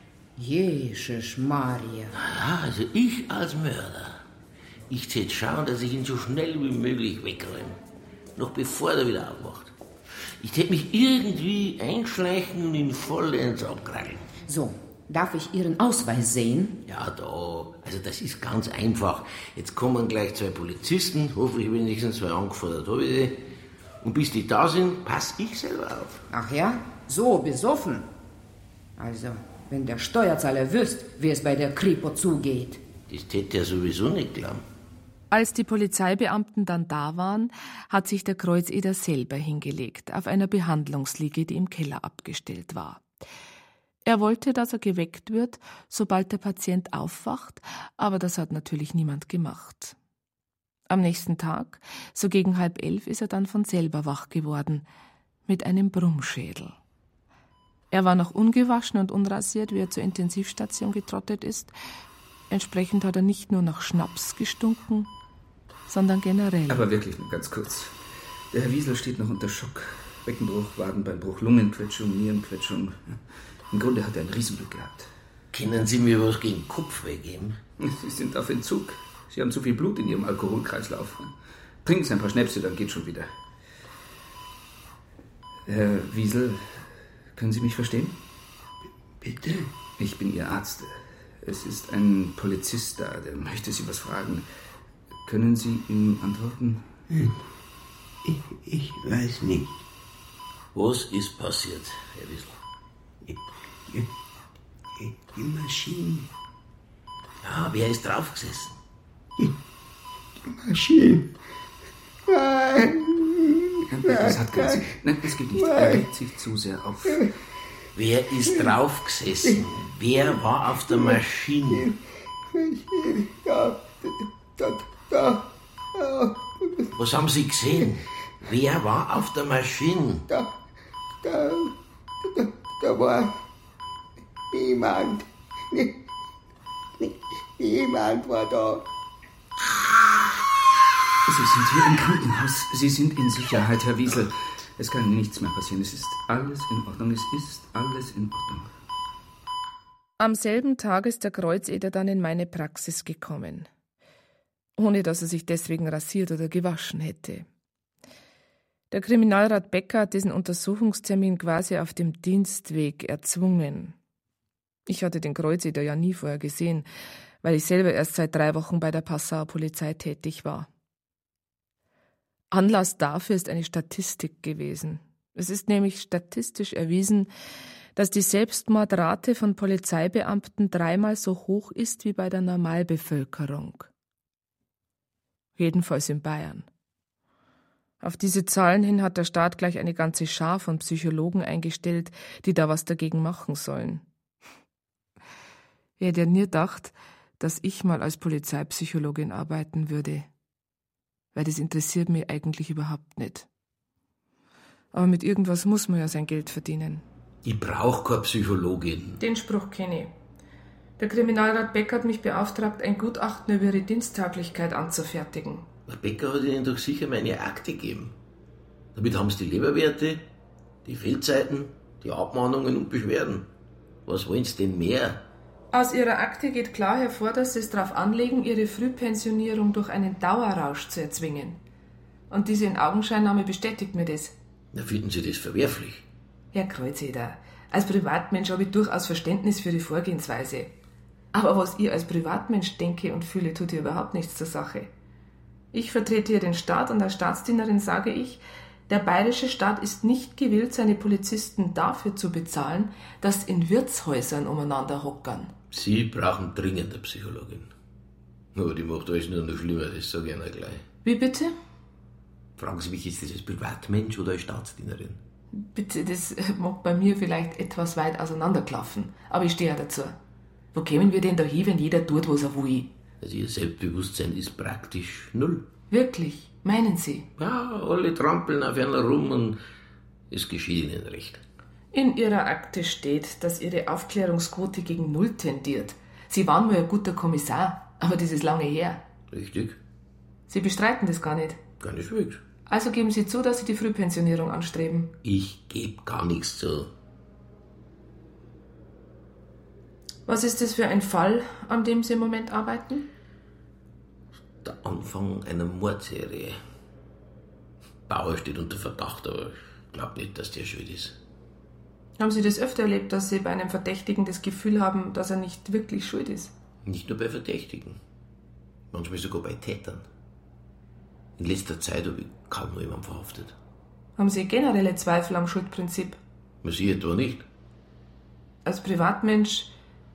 G: Jesus Maria.
F: Ja, also ich als Mörder. Ich täte schauen, dass ich ihn so schnell wie möglich wegräume. Noch bevor er wieder aufwacht. Ich täte mich irgendwie einschleichen und ihn vollends abkrallen.
G: So, darf ich Ihren Ausweis sehen?
F: Ja, da. Also das ist ganz einfach. Jetzt kommen gleich 2 Polizisten, hoffentlich wenigstens 2 angefordert habe ich die. Und bis die da sind, pass ich selber auf.
G: Ach ja? So besoffen? Also, wenn der Steuerzahler wüsste, wie es bei der Kripo zugeht.
F: Das täte er sowieso nicht glauben.
I: Als die Polizeibeamten dann da waren, hat sich der Kreuzeder selber hingelegt, auf einer Behandlungsliege, die im Keller abgestellt war. Er wollte, dass er geweckt wird, sobald der Patient aufwacht, aber das hat natürlich niemand gemacht. Am nächsten Tag, so gegen 10:30, ist er dann von selber wach geworden, mit einem Brummschädel. Er war noch ungewaschen und unrasiert, wie er zur Intensivstation getrottet ist. Entsprechend hat er nicht nur nach Schnaps gestunken, sondern generell.
U: Aber wirklich nur ganz kurz. Der Herr Wiesel steht noch unter Schock. Beckenbruch, Wadenbeinbruch, Lungenquetschung, Nierenquetschung. Im Grunde hat er ein Riesenglück gehabt.
F: Können Sie mir was gegen Kopfweh geben?
U: Sie sind auf Entzug. Sie haben zu viel Blut in Ihrem Alkoholkreislauf. Trinken Sie ein paar Schnäpse, dann geht schon wieder. Herr Wiesel, können Sie mich verstehen?
V: Bitte?
U: Ich bin Ihr Arzt. Es ist ein Polizist da, der möchte Sie was fragen. Können Sie ihm antworten?
V: Ich weiß nicht.
F: Was ist passiert, Herr Wiesel?
V: Die Maschine.
F: Ja, wer ist draufgesessen?
V: Die Maschine. Nein.
U: Das hat keinen Sinn. Nein, das geht nicht. Er regt sich zu sehr auf.
F: Wer ist draufgesessen? Wer war auf der Maschine?
V: Da.
F: Was haben Sie gesehen? Wer war auf der Maschine?
V: Da war niemand. Niemand war da.
U: Sie sind hier im Krankenhaus. Sie sind in Sicherheit, Herr Wiesel. Es kann nichts mehr passieren. Es ist alles in Ordnung. Es ist alles in Ordnung.
I: Am selben Tag ist der Kreuzeder dann in meine Praxis gekommen. Ohne dass er sich deswegen rasiert oder gewaschen hätte. Der Kriminalrat Becker hat diesen Untersuchungstermin quasi auf dem Dienstweg erzwungen. Ich hatte den Kreuzeder ja nie vorher gesehen, weil ich selber erst seit 3 Wochen bei der Passauer Polizei tätig war. Anlass dafür ist eine Statistik gewesen. Es ist nämlich statistisch erwiesen, dass die Selbstmordrate von Polizeibeamten 3-mal so hoch ist wie bei der Normalbevölkerung. Jedenfalls in Bayern. Auf diese Zahlen hin hat der Staat gleich eine ganze Schar von Psychologen eingestellt, die da was dagegen machen sollen. Ich hätte ja nie gedacht, dass ich mal als Polizeipsychologin arbeiten würde. Weil das interessiert mich eigentlich überhaupt nicht. Aber mit irgendwas muss man ja sein Geld verdienen.
F: Ich brauche keine Psychologin.
I: Den Spruch kenne ich. Der Kriminalrat Becker hat mich beauftragt, ein Gutachten über ihre Diensttauglichkeit anzufertigen.
F: Der Becker hat Ihnen doch sicher meine Akte gegeben. Damit haben Sie die Leberwerte, die Fehlzeiten, die Abmahnungen und Beschwerden. Was wollen Sie denn mehr?
I: Aus Ihrer Akte geht klar hervor, dass Sie es darauf anlegen, Ihre Frühpensionierung durch einen Dauerrausch zu erzwingen. Und diese Inaugenscheinnahme bestätigt mir das.
F: Na, finden Sie das verwerflich?
I: Herr Kreuzeder, als Privatmensch habe ich durchaus Verständnis für die Vorgehensweise. Aber was ich als Privatmensch denke und fühle, tut hier überhaupt nichts zur Sache. Ich vertrete hier den Staat und als Staatsdienerin sage ich, der bayerische Staat ist nicht gewillt, seine Polizisten dafür zu bezahlen, dass in Wirtshäusern umeinander hockern.
F: Sie brauchen dringend eine Psychologin. Aber die macht alles nur noch schlimmer, das sage ich Ihnen gleich.
I: Wie bitte?
F: Fragen Sie mich, ist das als Privatmensch oder als Staatsdienerin?
I: Bitte, das mag bei mir vielleicht etwas weit auseinanderklaffen, aber ich stehe ja dazu. Wo kämen wir denn da hin, wenn jeder tut, was er will?
F: Also Ihr Selbstbewusstsein ist praktisch 0.
I: Wirklich? Meinen Sie?
F: Ja, alle trampeln auf einer rum und es geschieht Ihnen recht.
I: In Ihrer Akte steht, dass Ihre Aufklärungsquote gegen 0 tendiert. Sie waren mal ein guter Kommissar, aber das ist lange her.
F: Richtig.
I: Sie bestreiten das gar nicht?
F: Keineswegs.
I: Also geben Sie zu, dass Sie die Frühpensionierung anstreben?
F: Ich gebe gar nichts zu.
I: Was ist das für ein Fall, an dem Sie im Moment arbeiten?
F: Der Anfang einer Mordserie. Bauer steht unter Verdacht, aber ich glaube nicht, dass der schuld ist.
I: Haben Sie das öfter erlebt, dass Sie bei einem Verdächtigen das Gefühl haben, dass er nicht wirklich schuld ist?
F: Nicht nur bei Verdächtigen. Manchmal sogar bei Tätern. In letzter Zeit habe ich kaum noch jemanden verhaftet.
I: Haben Sie generelle Zweifel am Schuldprinzip?
F: Sie etwa nicht?
I: Als Privatmensch...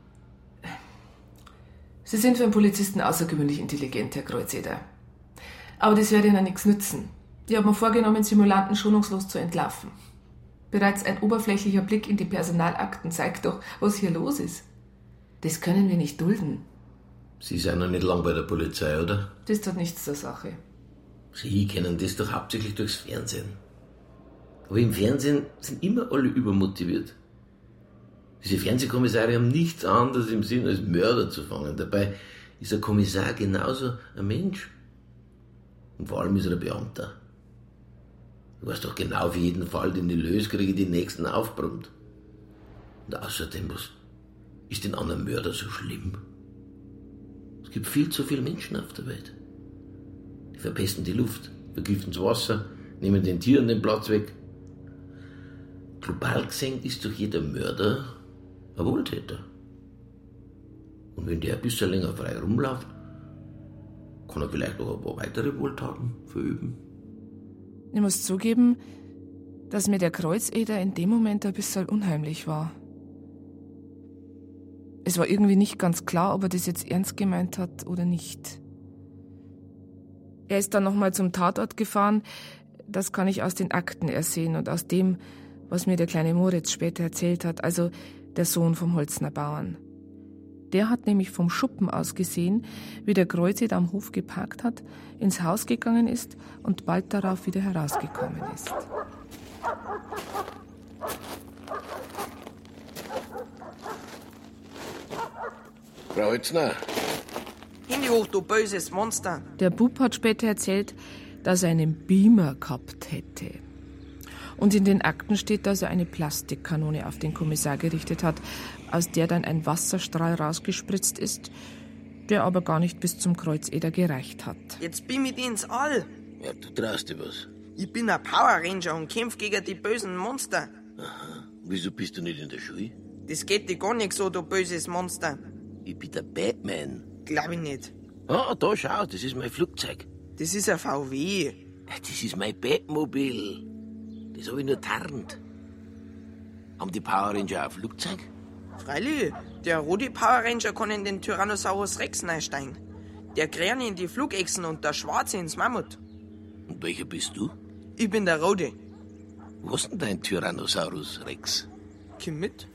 I: Sie sind für einen Polizisten außergewöhnlich intelligent, Herr Kreuzeder. Aber das werde Ihnen nichts nützen. Ich habe mir vorgenommen, Simulanten schonungslos zu entlarven. Bereits ein oberflächlicher Blick in die Personalakten zeigt doch, was hier los ist. Das können wir nicht dulden.
F: Sie sind noch nicht lang bei der Polizei, oder?
I: Das tut nichts zur Sache.
F: Sie kennen das doch hauptsächlich durchs Fernsehen. Aber im Fernsehen sind immer alle übermotiviert. Diese Fernsehkommissare haben nichts anderes im Sinn, als Mörder zu fangen. Dabei ist ein Kommissar genauso ein Mensch. Und vor allem ist er ein Beamter. Du weißt doch genau, für jeden Fall, den ich löse, kriege ich den nächsten aufbrummt. Und außerdem, was ist denn an einem Mörder so schlimm? Es gibt viel zu viele Menschen auf der Welt. Die verpesten die Luft, vergiften das Wasser, nehmen den Tieren den Platz weg. Global gesehen ist doch jeder Mörder ein Wohltäter. Und wenn der ein bisschen länger frei rumläuft, kann er vielleicht noch ein paar weitere Wohltaten verüben.
I: Ich muss zugeben, dass mir der Kreuzeder in dem Moment ein bisschen unheimlich war. Es war irgendwie nicht ganz klar, ob er das jetzt ernst gemeint hat oder nicht. Er ist dann nochmal zum Tatort gefahren. Das kann ich aus den Akten ersehen und aus dem, was mir der kleine Moritz später erzählt hat, also der Sohn vom Holzner Bauern. Der hat nämlich vom Schuppen aus gesehen, wie der Kreuzeder am Hof geparkt hat, ins Haus gegangen ist und bald darauf wieder herausgekommen ist.
F: Frau Holzner.
P: Handy hoch, du böses Monster.
I: Der Bub hat später erzählt, dass er einen Beamer gehabt hätte. Und in den Akten steht, dass er eine Plastikkanone auf den Kommissar gerichtet hat, aus der dann ein Wasserstrahl rausgespritzt ist, der aber gar nicht bis zum Kreuzeder gereicht hat.
P: Jetzt bin ich ins All.
F: Ja, du traust dir was.
P: Ich bin ein Power Ranger und kämpf gegen die bösen Monster.
F: Aha. Wieso bist du nicht in der Schule?
P: Das geht dir gar nicht so, du böses Monster.
F: Ich bin der Batman.
P: Glaub ich nicht.
F: Ah, da schau, das ist mein Flugzeug.
P: Das ist ein VW.
F: Das ist mein Batmobil. Das hab ich nur tarnt. Haben die Power Ranger auch ein Flugzeug?
P: Freilich, der rote Power Ranger kann in den Tyrannosaurus Rex einsteigen. Der Grüne in die Flugechsen und der Schwarze ins Mammut.
F: Und welcher bist du?
P: Ich bin der Rote.
F: Was denn dein Tyrannosaurus Rex?
P: Komm mit.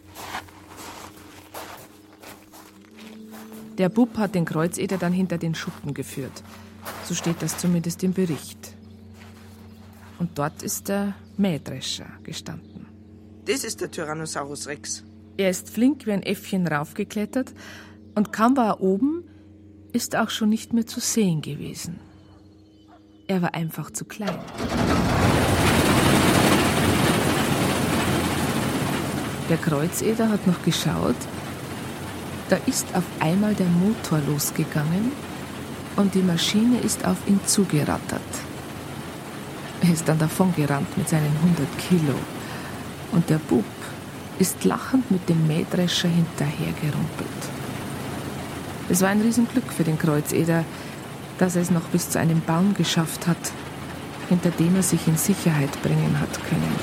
I: Der Bub hat den Kreuzeder dann hinter den Schuppen geführt. So steht das zumindest im Bericht. Und dort ist der Mähdrescher gestanden.
P: Das ist der Tyrannosaurus Rex.
I: Er ist flink wie ein Äffchen raufgeklettert und kaum war er oben, ist auch schon nicht mehr zu sehen gewesen. Er war einfach zu klein. Der Kreuzeder hat noch geschaut. Da ist auf einmal der Motor losgegangen und die Maschine ist auf ihn zugerattert. Er ist dann davongerannt mit seinen 100 Kilo. Und der Bub ist lachend mit dem Mähdrescher hinterhergerumpelt. Es war ein Riesenglück für den Kreuzeder, dass er es noch bis zu einem Baum geschafft hat, hinter dem er sich in Sicherheit bringen hat können.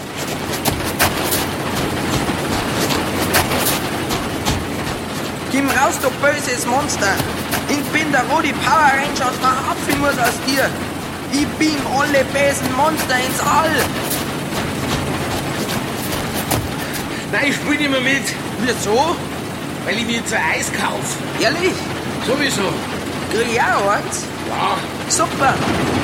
P: Komm raus, du böses Monster! Ich bin der rote Power Ranger und mach Apfelmus aus dir! Ich beam alle bösen Monster ins All!
F: Nein, ich spiel nicht mehr mit.
P: Wieso?
F: Weil ich mir jetzt ein Eis kaufe.
P: Ehrlich?
F: Sowieso.
P: Krieg ich auch eins?
F: Ja.
P: Super!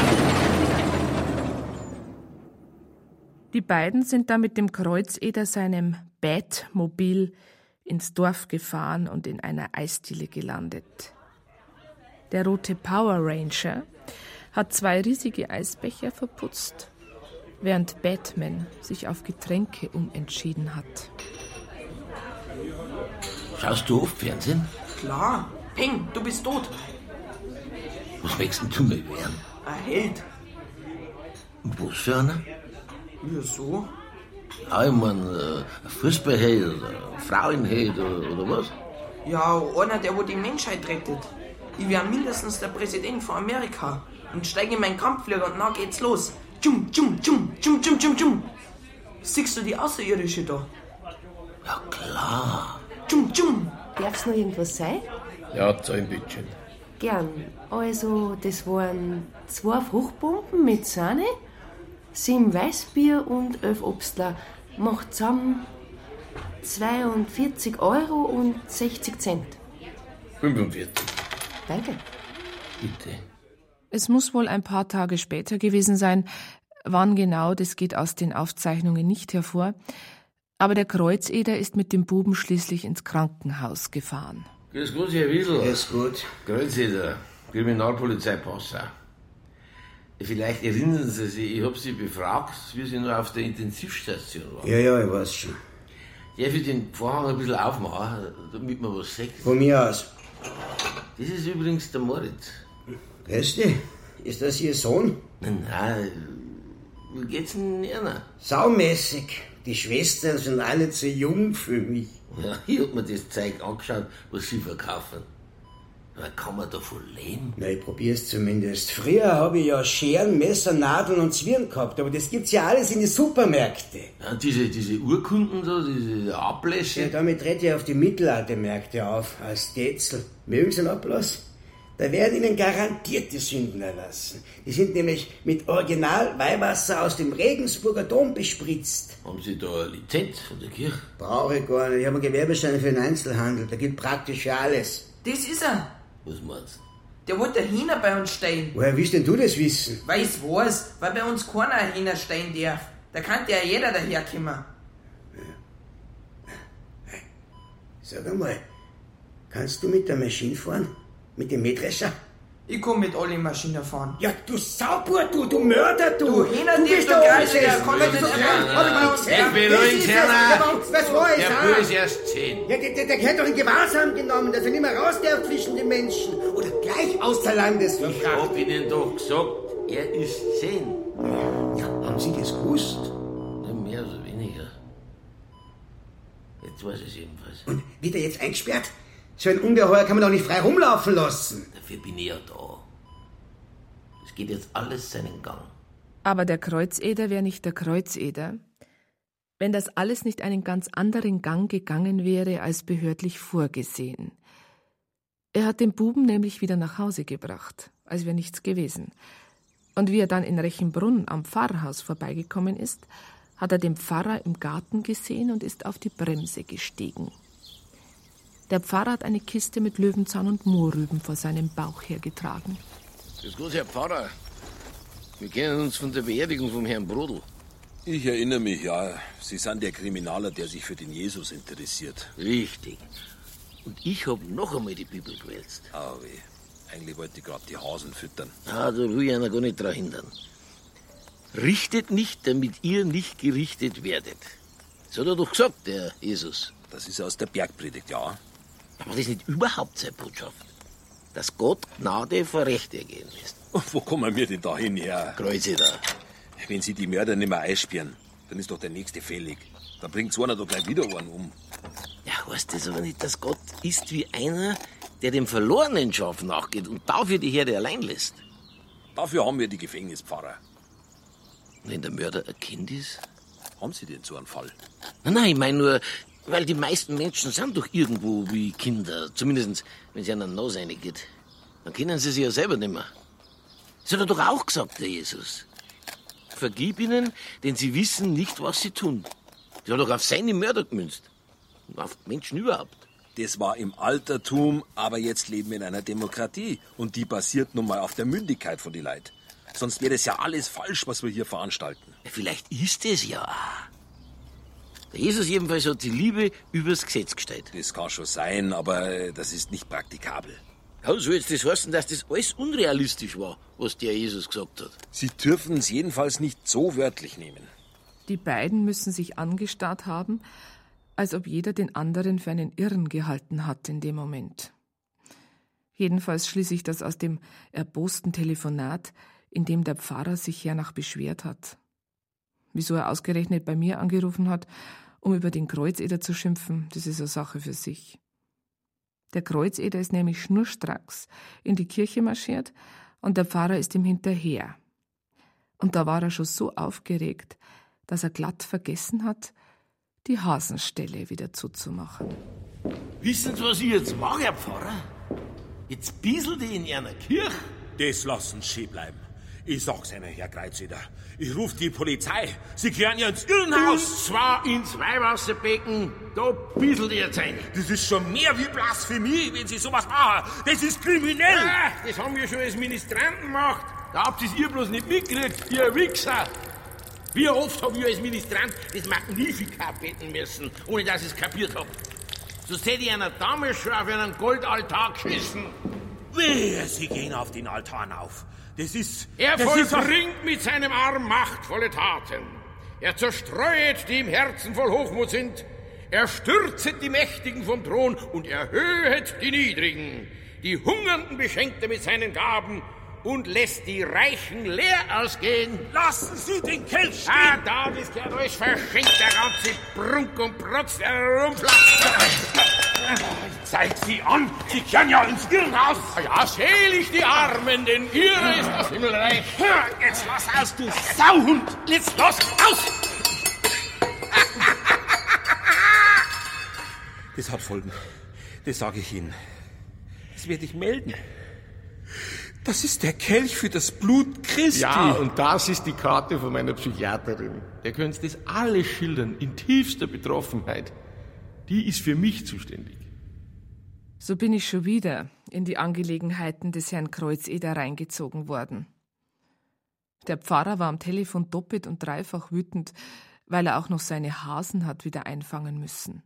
I: Die beiden sind dann mit dem Kreuzeder seinem Batmobil ins Dorf gefahren und in einer Eisdiele gelandet. Der rote Power Ranger hat 2 riesige Eisbecher verputzt, während Batman sich auf Getränke umentschieden hat.
F: Schaust du oft Fernsehen?
P: Klar. Peng, du bist tot.
F: Was möchtest denn du mal werden?
P: Ein Held.
F: Und was für einer?
P: Wieso?
F: Ja, ich mein, ein Fußballheld oder ein Frauenheld oder was?
P: Ja, einer, der wo die Menschheit rettet. Ich wär mindestens der Präsident von Amerika und steige in meinen Kampfflieger und na geht's los. Tschum, tschum, tschum, tschum, tschum, tschum, tschum. Siehst du die Außerirdische da?
F: Ja, klar.
P: Tschum, tschum.
B: Darf's noch irgendwas sein?
F: Ja, zahlen bitte.
B: Gern. Also, das waren 2 Fruchtbomben mit Sahne, 7 Weißbier und 11 Obstler. Macht zusammen 42 € und 60 Cent.
F: 45.
B: Danke.
F: Bitte.
I: Es muss wohl ein paar Tage später gewesen sein, Wann genau, das geht aus den Aufzeichnungen nicht hervor. Aber der Kreuzeder ist mit dem Buben schließlich ins Krankenhaus gefahren.
F: Grüß Gott, Herr Wiesel.
T: Grüß Gott.
F: Kreuzeder, Kriminalpolizei Passau. Vielleicht erinnern Sie sich, ich habe Sie befragt, wie Sie noch auf der Intensivstation waren.
T: Ja, ich weiß schon.
F: Darf ich den Vorhang ein bisschen aufmachen, damit man was sieht?
T: Von mir aus.
F: Das ist übrigens der Moritz.
T: Grüß dich. Ist das Ihr Sohn?
F: Nein, wie geht's denn Ihnen?
T: Saumäßig. Die Schwestern sind alle zu jung für mich.
F: Ja, ich hab mir das Zeug angeschaut, was Sie verkaufen. Aber kann man davon leben?
T: Na, ich probier's zumindest. Früher habe ich ja Scheren, Messer, Nadeln und Zwirn gehabt, aber das gibt's ja alles in den Supermärkten.
F: Ja, diese Urkunden da, diese Ablässe.
T: Ja, damit trete ich auf die Mittelaltermärkte auf, als Detzel. Mögen Sie einen Ablass? Da werden Ihnen garantiert die Sünden erlassen. Die sind nämlich mit Original-Weihwasser aus dem Regensburger Dom bespritzt.
F: Haben Sie da eine Lizenz von der Kirche?
T: Brauche ich gar nicht. Ich habe einen Gewerbeschein für den Einzelhandel. Da gilt praktisch für alles.
P: Das ist er.
F: Was meinst
P: Der wollte ein Hähner bei uns stehen.
T: Woher willst denn du das wissen?
P: Weil ich's weiß, weil bei uns keiner ein Hähner stehen darf. Da kann ja jeder daherkommen.
T: Sag einmal, kannst du mit der Maschine fahren? Mit dem Mähdrescher?
P: Ich kann mit allen Maschinen fahren.
T: Ja, du Sauber, du Mörder, du!
P: Du Hähner,
T: du
P: die
T: bist
P: du
T: der
P: geil,
T: Oberchef.
P: der kann
T: Das
P: nicht
T: ist
P: einfach
T: doch- hab ich
P: bei
T: nichts
P: uns
T: gesagt.
F: beruhigt
T: Das ist
F: sich,
T: es.
F: Herr.
T: Was war es?
F: Der Bub ist erst 10.
T: Ja, der gehört doch in Gewahrsam genommen, dass er nicht mehr raus darf zwischen den Menschen. Oder gleich außer Landes
F: Ich
T: verfrachtet.
F: hab Ihnen doch gesagt, er ist 10.
T: Ja, haben Sie das gewusst?
F: Ja, mehr oder weniger. Jetzt weiß ich es jedenfalls.
T: Und wird er jetzt eingesperrt? So ein Ungeheuer kann man doch nicht frei rumlaufen lassen.
F: Dafür bin ich ja da. Es geht jetzt alles seinen Gang.
I: Aber der Kreuzeder wäre nicht der Kreuzeder, wenn das alles nicht einen ganz anderen Gang gegangen wäre als behördlich vorgesehen. Er hat den Buben nämlich wieder nach Hause gebracht, als wäre nichts gewesen. Und wie er dann in Rechenbrunn am Pfarrhaus vorbeigekommen ist, hat er den Pfarrer im Garten gesehen und ist auf die Bremse gestiegen. Der Pfarrer hat eine Kiste mit Löwenzahn und Mohrrüben vor seinem Bauch hergetragen.
F: Grüß Gott, Herr Pfarrer. Wir kennen uns von der Beerdigung vom Herrn Brodel.
K: Ich erinnere mich, ja. Sie sind der Kriminaler, der sich für den Jesus interessiert.
F: Richtig. Und ich hab noch einmal die Bibel gewälzt.
K: Ah, weh. Eigentlich wollte ich gerade die Hasen füttern.
F: Ah, da will ich einer gar nicht daran hindern. Richtet nicht, damit ihr nicht gerichtet werdet. Das hat er doch gesagt, der Jesus.
K: Das ist aus der Bergpredigt, ja.
F: Aber das ist nicht überhaupt seine Botschaft. Dass Gott Gnade vor Recht ergehen lässt.
K: Wo kommen wir denn da hin, Herr?
F: Kreuze da.
K: Wenn Sie die Mörder nicht mehr einsperren, dann ist doch der Nächste fällig. Da bringt so einer doch gleich wieder einen um.
F: Ja, heißt das aber nicht, dass Gott ist wie einer, der dem verlorenen Schaf nachgeht und dafür die Herde allein lässt?
K: Dafür haben wir die Gefängnispfarrer.
F: Wenn der Mörder ein Kind ist?
K: Haben Sie denn so einen Fall?
F: Nein, ich meine nur, weil die meisten Menschen sind doch irgendwo wie Kinder. Zumindest, wenn sie an den Nase reingeht. Dann kennen sie sich ja selber nicht mehr. Das hat er doch auch gesagt, der Jesus. Vergib ihnen, denn sie wissen nicht, was sie tun. Das hat doch auf seine Mörder gemünzt. Und auf Menschen überhaupt.
K: Das war im Altertum, aber jetzt leben wir in einer Demokratie. Und die basiert nun mal auf der Mündigkeit von die Leid. Sonst wäre das ja alles falsch, was wir hier veranstalten.
F: Vielleicht ist es ja. Der Jesus jedenfalls hat die Liebe übers Gesetz gestellt.
K: Das kann schon sein, aber das ist nicht praktikabel.
F: Ja, soll jetzt das heißen, dass das alles unrealistisch war, was der Jesus gesagt hat?
K: Sie dürfen es jedenfalls nicht so wörtlich nehmen.
I: Die beiden müssen sich angestarrt haben, als ob jeder den anderen für einen Irren gehalten hat in dem Moment. Jedenfalls schließe ich das aus dem erbosten Telefonat, in dem der Pfarrer sich hernach beschwert hat. Wieso er ausgerechnet bei mir angerufen hat, um über den Kreuzeder zu schimpfen, das ist eine Sache für sich. Der Kreuzeder ist nämlich schnurstracks in die Kirche marschiert und der Pfarrer ist ihm hinterher. Und da war er schon so aufgeregt, dass er glatt vergessen hat, die Hasenställe wieder zuzumachen.
F: Wissen Sie, was ich jetzt mache, Herr Pfarrer? Jetzt bieselt ich in einer Kirche.
R: Das lassen Sie bleiben. Ich sag's Ihnen, Herr Kreuzeder. Ich ruf die Polizei. Sie gehören ja ins Irrenhaus.
F: Und zwar ins Weihwasserbecken. Da bieselt ihr jetzt rein.
R: Das ist schon mehr wie Blasphemie, wenn Sie sowas machen. Das ist kriminell.
F: Ja, das haben wir schon als Ministranten gemacht. Da habt ihr bloß nicht mitgekriegt, ihr Wichser. Wie oft habe ich als Ministrant das Magnificat beten müssen, ohne dass ich es kapiert habe. So hätte ich einer Dame schon auf einen Goldaltar geschissen.
K: Wehe, Sie gehen auf den Altar auf.
F: Er vollbringt mit seinem Arm machtvolle Taten. Er zerstreuet, die im Herzen voll Hochmut sind. Er stürzet die Mächtigen vom Thron und erhöhet die Niedrigen. Die Hungernden beschenkt er mit seinen Gaben und lässt die Reichen leer ausgehen.
K: Lassen Sie den Kelch stehen!
F: Da, das gehört alles verschenkt, der ganze Prunk und Protz, der herumflattert.
K: Ich zeig Sie an, Sie können ja ins Irrenhaus.
F: Ja, selig die Armen, denn ihrer ist das Himmelreich.
K: Jetzt lass aus, du Sauhund! Jetzt los, aus! Das hat Folgen. Das sage ich Ihnen. Das werde ich melden. Das ist der Kelch für das Blut Christi.
S: Ja, und das ist die Karte von meiner Psychiaterin. Der könnt das alles schildern, in tiefster Betroffenheit. Die ist für mich zuständig.
I: So bin ich schon wieder in die Angelegenheiten des Herrn Kreuzeder reingezogen worden. Der Pfarrer war am Telefon doppelt und dreifach wütend, weil er auch noch seine Hasen hat wieder einfangen müssen.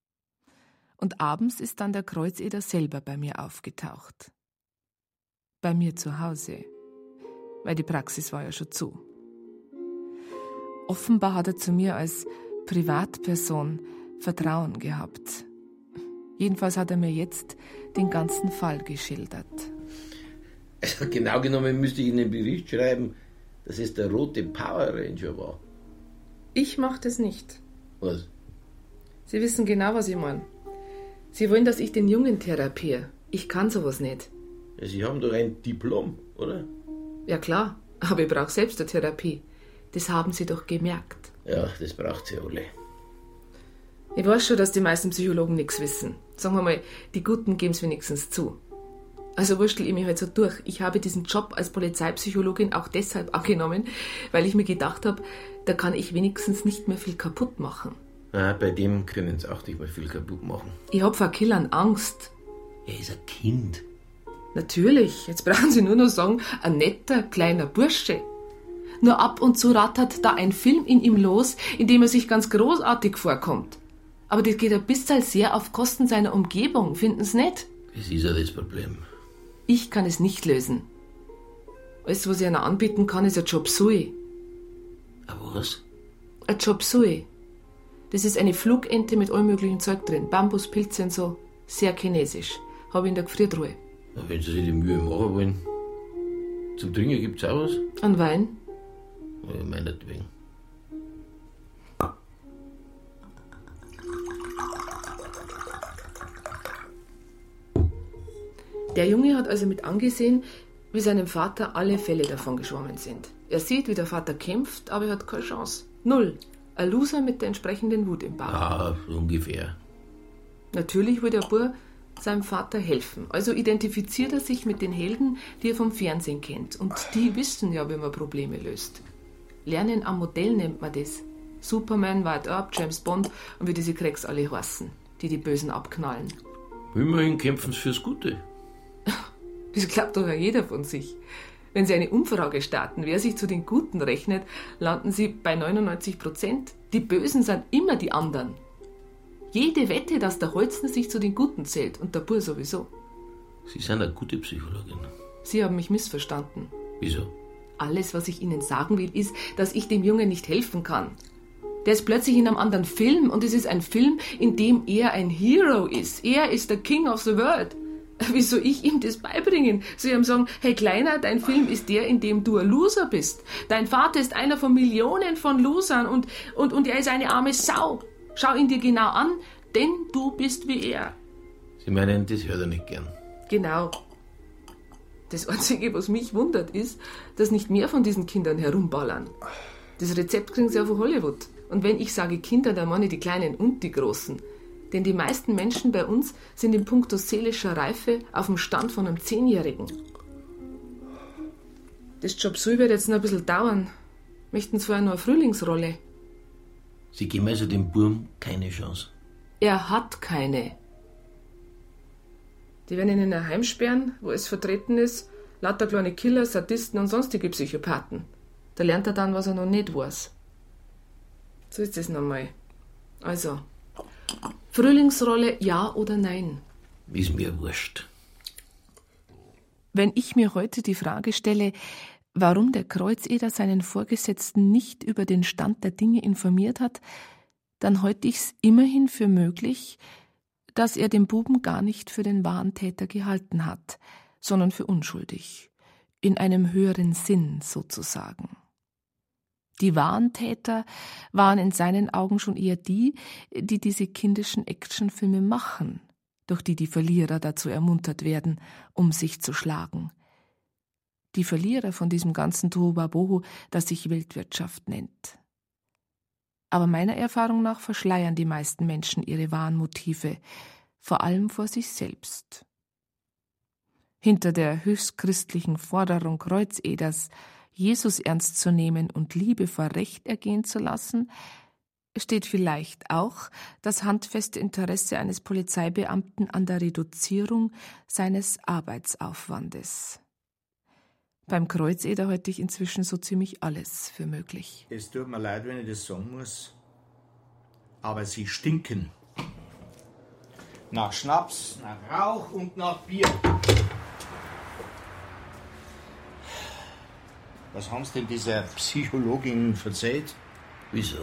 I: Und abends ist dann der Kreuzeder selber bei mir aufgetaucht. Bei mir zu Hause, weil die Praxis war ja schon zu. Offenbar hat er zu mir als Privatperson Vertrauen gehabt. Jedenfalls hat er mir jetzt den ganzen Fall geschildert.
F: Also genau genommen müsste ich in den Bericht schreiben, dass es der rote Power Ranger war.
I: Ich mach das nicht.
F: Was?
I: Sie wissen genau, was ich meine. Sie wollen, dass ich den Jungen therapiere. Ich kann sowas nicht.
F: Ja, Sie haben doch ein Diplom, oder?
I: Ja klar, aber ich brauche selbst eine Therapie. Das haben Sie doch gemerkt.
F: Ja, das braucht sie alle.
I: Ich weiß schon, dass die meisten Psychologen nichts wissen. Sagen wir mal, die Guten geben es wenigstens zu. Also wurschtel ich mich halt so durch. Ich habe diesen Job als Polizeipsychologin auch deshalb angenommen, weil ich mir gedacht habe, da kann ich wenigstens nicht mehr viel kaputt machen.
F: Ah, bei dem können sie auch nicht mehr viel kaputt machen.
I: Ich hab vor Killern Angst.
F: Er ist ein Kind.
I: Natürlich, jetzt brauchen Sie nur noch sagen, ein netter, kleiner Bursche. Nur ab und zu rattert da ein Film in ihm los, in dem er sich ganz großartig vorkommt. Aber das geht ein bisschen sehr auf Kosten seiner Umgebung, finden Sie nicht?
F: Das ist ja das Problem.
I: Ich kann es nicht lösen. Alles, was ich einer anbieten kann, ist ein Chop Suey.
F: Aber was?
I: Ein Chop Suey. Das ist eine Flugente mit allem möglichen Zeug drin. Bambus, Pilze und so. Sehr chinesisch. Habe ich in der Gefriertruhe.
F: Na, wenn Sie sich die Mühe machen wollen. Zum Trinken gibt's auch was?
I: An Wein?
F: Ja, meinetwegen.
I: Der Junge hat also mit angesehen, wie seinem Vater alle Fälle davon geschwommen sind. Er sieht, wie der Vater kämpft, aber er hat keine Chance. Null. Ein Loser mit der entsprechenden Wut im Bauch.
F: Ah, ungefähr.
I: Natürlich will der Bub seinem Vater helfen. Also identifiziert er sich mit den Helden, die er vom Fernsehen kennt. Und die wissen ja, wie man Probleme löst. Lernen am Modell nennt man das. Superman, White Earp, James Bond und wie diese Cracks alle heißen, die die Bösen abknallen.
F: Immerhin kämpfen sie fürs Gute.
I: Das glaubt doch ja jeder von sich. Wenn Sie eine Umfrage starten, wer sich zu den Guten rechnet, landen Sie bei 99%. Die Bösen sind immer die anderen. Jede Wette, dass der Holzner sich zu den Guten zählt und der Bur sowieso.
F: Sie sind eine gute Psychologin.
I: Sie haben mich missverstanden.
F: Wieso?
I: Alles, was ich Ihnen sagen will, ist, dass ich dem Jungen nicht helfen kann. Der ist plötzlich in einem anderen Film und es ist ein Film, in dem er ein Hero ist. Er ist der King of the World. Wie soll ich ihm das beibringen? Soll ich ihm sagen, hey Kleiner, dein Film ist der, in dem du ein Loser bist. Dein Vater ist einer von Millionen von Losern und er ist eine arme Sau. Schau ihn dir genau an, denn du bist wie er.
F: Sie meinen, das hört er nicht gern.
I: Genau. Das Einzige, was mich wundert, ist, dass nicht mehr von diesen Kindern herumballern. Das Rezept kriegen sie auch von Hollywood. Und wenn ich sage Kinder, dann meine ich die Kleinen und die Großen. Denn die meisten Menschen bei uns sind in puncto seelischer Reife auf dem Stand von einem 10-Jährigen. Das Job so wird jetzt noch ein bisschen dauern. Möchten zwar noch eine Frühlingsrolle.
F: Sie geben also dem Burm keine Chance.
I: Er hat keine. Die werden ihn in ein Heim sperren, wo es vertreten ist, lauter kleine Killer, Sadisten und sonstige Psychopathen. Da lernt er dann, was er noch nicht weiß. So ist es nochmal. Also, Frühlingsrolle, ja oder nein?
F: Ist mir wurscht.
I: Wenn ich mir heute die Frage stelle, warum der Kreuzeder seinen Vorgesetzten nicht über den Stand der Dinge informiert hat, dann halte ich's immerhin für möglich, dass er den Buben gar nicht für den wahren Täter gehalten hat, sondern für unschuldig. In einem höheren Sinn sozusagen. Die wahren Täter waren in seinen Augen schon eher die, die diese kindischen Actionfilme machen, durch die die Verlierer dazu ermuntert werden, um sich zu schlagen. Die Verlierer von diesem ganzen Tohuwabohu, das sich Weltwirtschaft nennt. Aber meiner Erfahrung nach verschleiern die meisten Menschen ihre wahren Motive, vor allem vor sich selbst. Hinter der höchstchristlichen Forderung Kreuzeders, Jesus ernst zu nehmen und Liebe vor Recht ergehen zu lassen, steht vielleicht auch das handfeste Interesse eines Polizeibeamten an der Reduzierung seines Arbeitsaufwandes. Beim Kreuzeder halte ich inzwischen so ziemlich alles für möglich.
J: Es tut mir leid, wenn ich das sagen muss, aber Sie stinken. Nach Schnaps, nach Rauch und nach Bier. Was haben Sie denn dieser Psychologin verzeiht?
F: Wieso?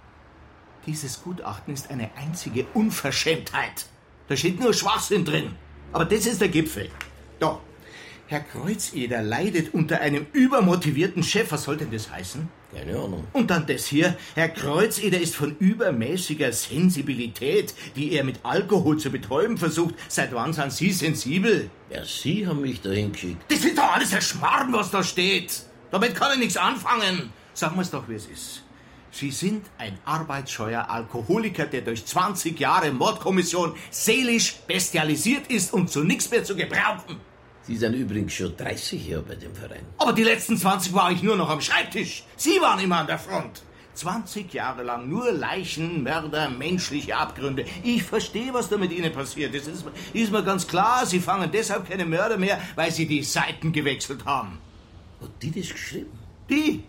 J: Dieses Gutachten ist eine einzige Unverschämtheit. Da steht nur Schwachsinn drin. Aber das ist der Gipfel. Da. Herr Kreuzeder leidet unter einem übermotivierten Chef. Was soll denn das heißen?
F: Keine Ahnung.
J: Und dann das hier. Herr Kreuzeder ist von übermäßiger Sensibilität, die er mit Alkohol zu betäuben versucht. Seit wann sind Sie sensibel?
F: Ja, Sie haben mich dahin geschickt.
J: Das ist doch alles ein Schmarrn, was da steht. Damit kann ich nichts anfangen. Sagen wir es doch, wie es ist. Sie sind ein arbeitsscheuer Alkoholiker, der durch 20 Jahre Mordkommission seelisch bestialisiert ist und zu nichts mehr zu gebrauchen.
F: Sie sind übrigens schon 30 Jahre bei dem Verein.
J: Aber die letzten 20 war ich nur noch am Schreibtisch. Sie waren immer an der Front. 20 Jahre lang nur Leichen, Mörder, menschliche Abgründe. Ich verstehe, was da mit Ihnen passiert. Das ist mir ganz klar. Sie fangen deshalb keine Mörder mehr, weil Sie die Seiten gewechselt haben.
F: Hat die das geschrieben?
J: Die?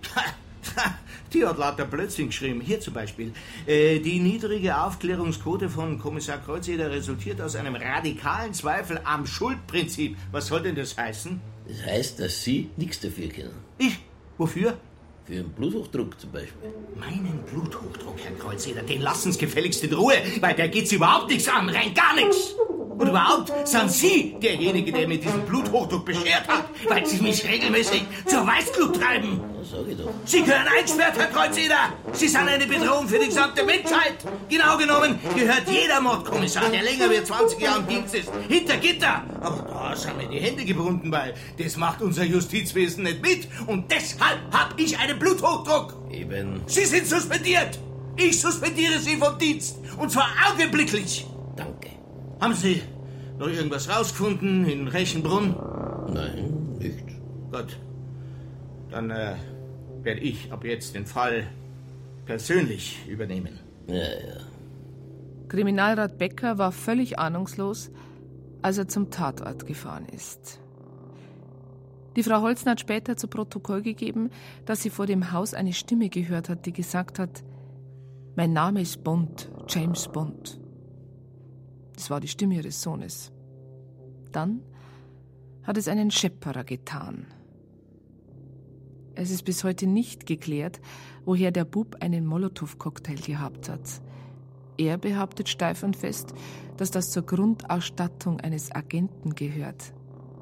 J: Die hat lauter Blödsinn geschrieben. Hier zum Beispiel. Die niedrige Aufklärungsquote von Kommissar Kreuzeder resultiert aus einem radikalen Zweifel am Schuldprinzip. Was soll denn das heißen?
F: Das heißt, dass Sie nichts dafür können.
J: Ich? Wofür?
F: Für einen Bluthochdruck zum Beispiel.
J: Meinen Bluthochdruck, Herr Kreuzeder, den lassen Sie gefälligst in Ruhe, weil der geht's überhaupt nichts an, rein gar nichts. Und überhaupt sind Sie derjenige, der mir diesen Bluthochdruck beschert hat, weil Sie mich regelmäßig zur Weißglut treiben.
F: Das sag ich doch.
J: Sie gehören einsperrt, Herr Kreuzeder. Sie sind eine Bedrohung für die gesamte Menschheit. Genau genommen gehört jeder Mordkommissar, der länger wie 20 Jahre im Dienst ist, hinter Gitter. Aber da sind mir die Hände gebunden, weil das macht unser Justizwesen nicht mit. Und deshalb habe ich einen Bluthochdruck.
F: Eben.
J: Sie sind suspendiert. Ich suspendiere Sie vom Dienst. Und zwar augenblicklich.
F: Danke.
J: Haben Sie noch irgendwas rausgefunden in Reichenbrunn?
F: Nein, nicht.
J: Gut. Dann werde ich ab jetzt den Fall persönlich übernehmen.
F: Ja.
I: Kriminalrat Becker war völlig ahnungslos, als er zum Tatort gefahren ist. Die Frau Holzner hat später zu Protokoll gegeben, dass sie vor dem Haus eine Stimme gehört hat, die gesagt hat: Mein Name ist Bond, James Bond. Das war die Stimme ihres Sohnes. Dann hat es einen Schepperer getan. Es ist bis heute nicht geklärt, woher der Bub einen Molotow-Cocktail gehabt hat. Er behauptet steif und fest, dass das zur Grundausstattung eines Agenten gehört.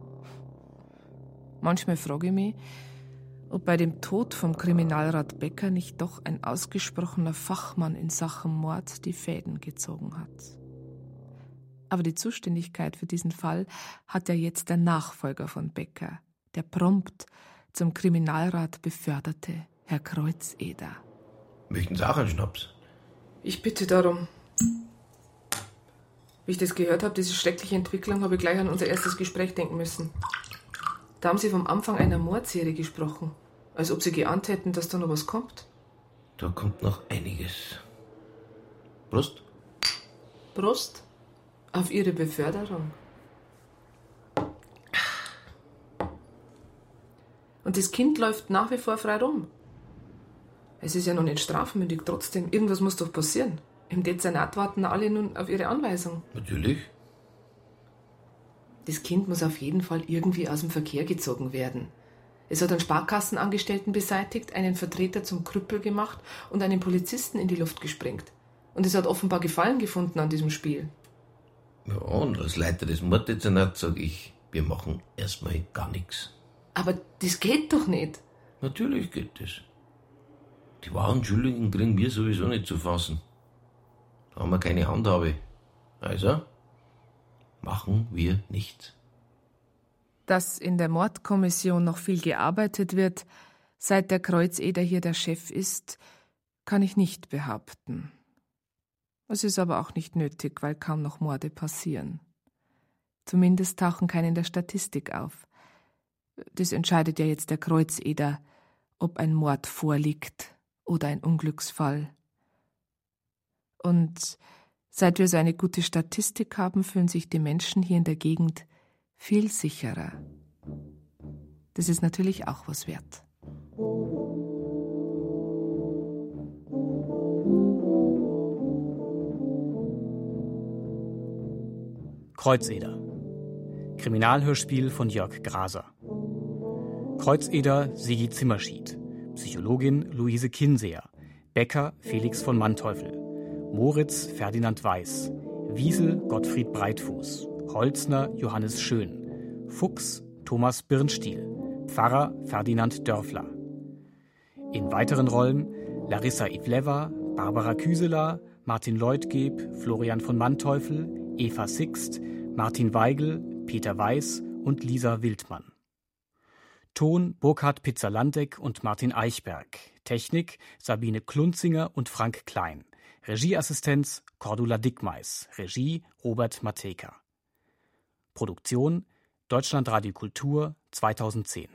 I: Manchmal frage ich mich, ob bei dem Tod vom Kriminalrat Becker nicht doch ein ausgesprochener Fachmann in Sachen Mord die Fäden gezogen hat. Aber die Zuständigkeit für diesen Fall hat ja jetzt der Nachfolger von Becker, der prompt zum Kriminalrat beförderte Herr Kreuzeder.
F: Möchten Sie auch einen Schnaps?
I: Ich bitte darum. Wie ich das gehört habe, diese schreckliche Entwicklung, habe ich gleich an unser erstes Gespräch denken müssen. Da haben Sie vom Anfang einer Mordserie gesprochen, als ob Sie geahnt hätten, dass da noch was kommt.
F: Da kommt noch einiges. Prost.
I: Prost auf Ihre Beförderung. Und das Kind läuft nach wie vor frei rum. Es ist ja noch nicht strafmündig, trotzdem. Irgendwas muss doch passieren. Im Dezernat warten alle nun auf ihre Anweisung.
F: Natürlich.
I: Das Kind muss auf jeden Fall irgendwie aus dem Verkehr gezogen werden. Es hat einen Sparkassenangestellten beseitigt, einen Vertreter zum Krüppel gemacht und einen Polizisten in die Luft gesprengt. Und es hat offenbar Gefallen gefunden an diesem Spiel.
F: Ja, und als Leiter des Morddezernats sage ich, wir machen erstmal gar nichts.
I: Aber das geht doch nicht.
F: Natürlich geht das. Die wahren Schuldigen kriegen wir sowieso nicht zu fassen. Da haben wir keine Handhabe. Also machen wir nichts.
I: Dass in der Mordkommission noch viel gearbeitet wird, seit der Kreuzeder hier der Chef ist, kann ich nicht behaupten. Es ist aber auch nicht nötig, weil kaum noch Morde passieren. Zumindest tauchen keine in der Statistik auf. Das entscheidet ja jetzt der Kreuzeder, ob ein Mord vorliegt oder ein Unglücksfall. Und seit wir so eine gute Statistik haben, fühlen sich die Menschen hier in der Gegend viel sicherer. Das ist natürlich auch was wert.
E: Kreuzeder. Kriminalhörspiel von Jörg Graser. Kreuzeder Sigi Zimmerschied. Psychologin Luise Kinseer. Bäcker Felix von Manteuffel. Moritz Ferdinand Weiß. Wiesel Gottfried Breitfuß. Holzner Johannes Schön. Fuchs Thomas Birnstiel. Pfarrer Ferdinand Dörfler. In weiteren Rollen Larissa Ivleva, Barbara Küseler, Martin Leutgeb, Florian von Manteuffel, Eva Sixt, Martin Weigel, Peter Weiß und Lisa Wildmann. Ton Burkhard Pizzalantek und Martin Eichberg. Technik Sabine Klunzinger und Frank Klein. Regieassistenz Cordula Dickmeis. Regie Robert Matejka. Produktion Deutschlandradio Kultur 2010.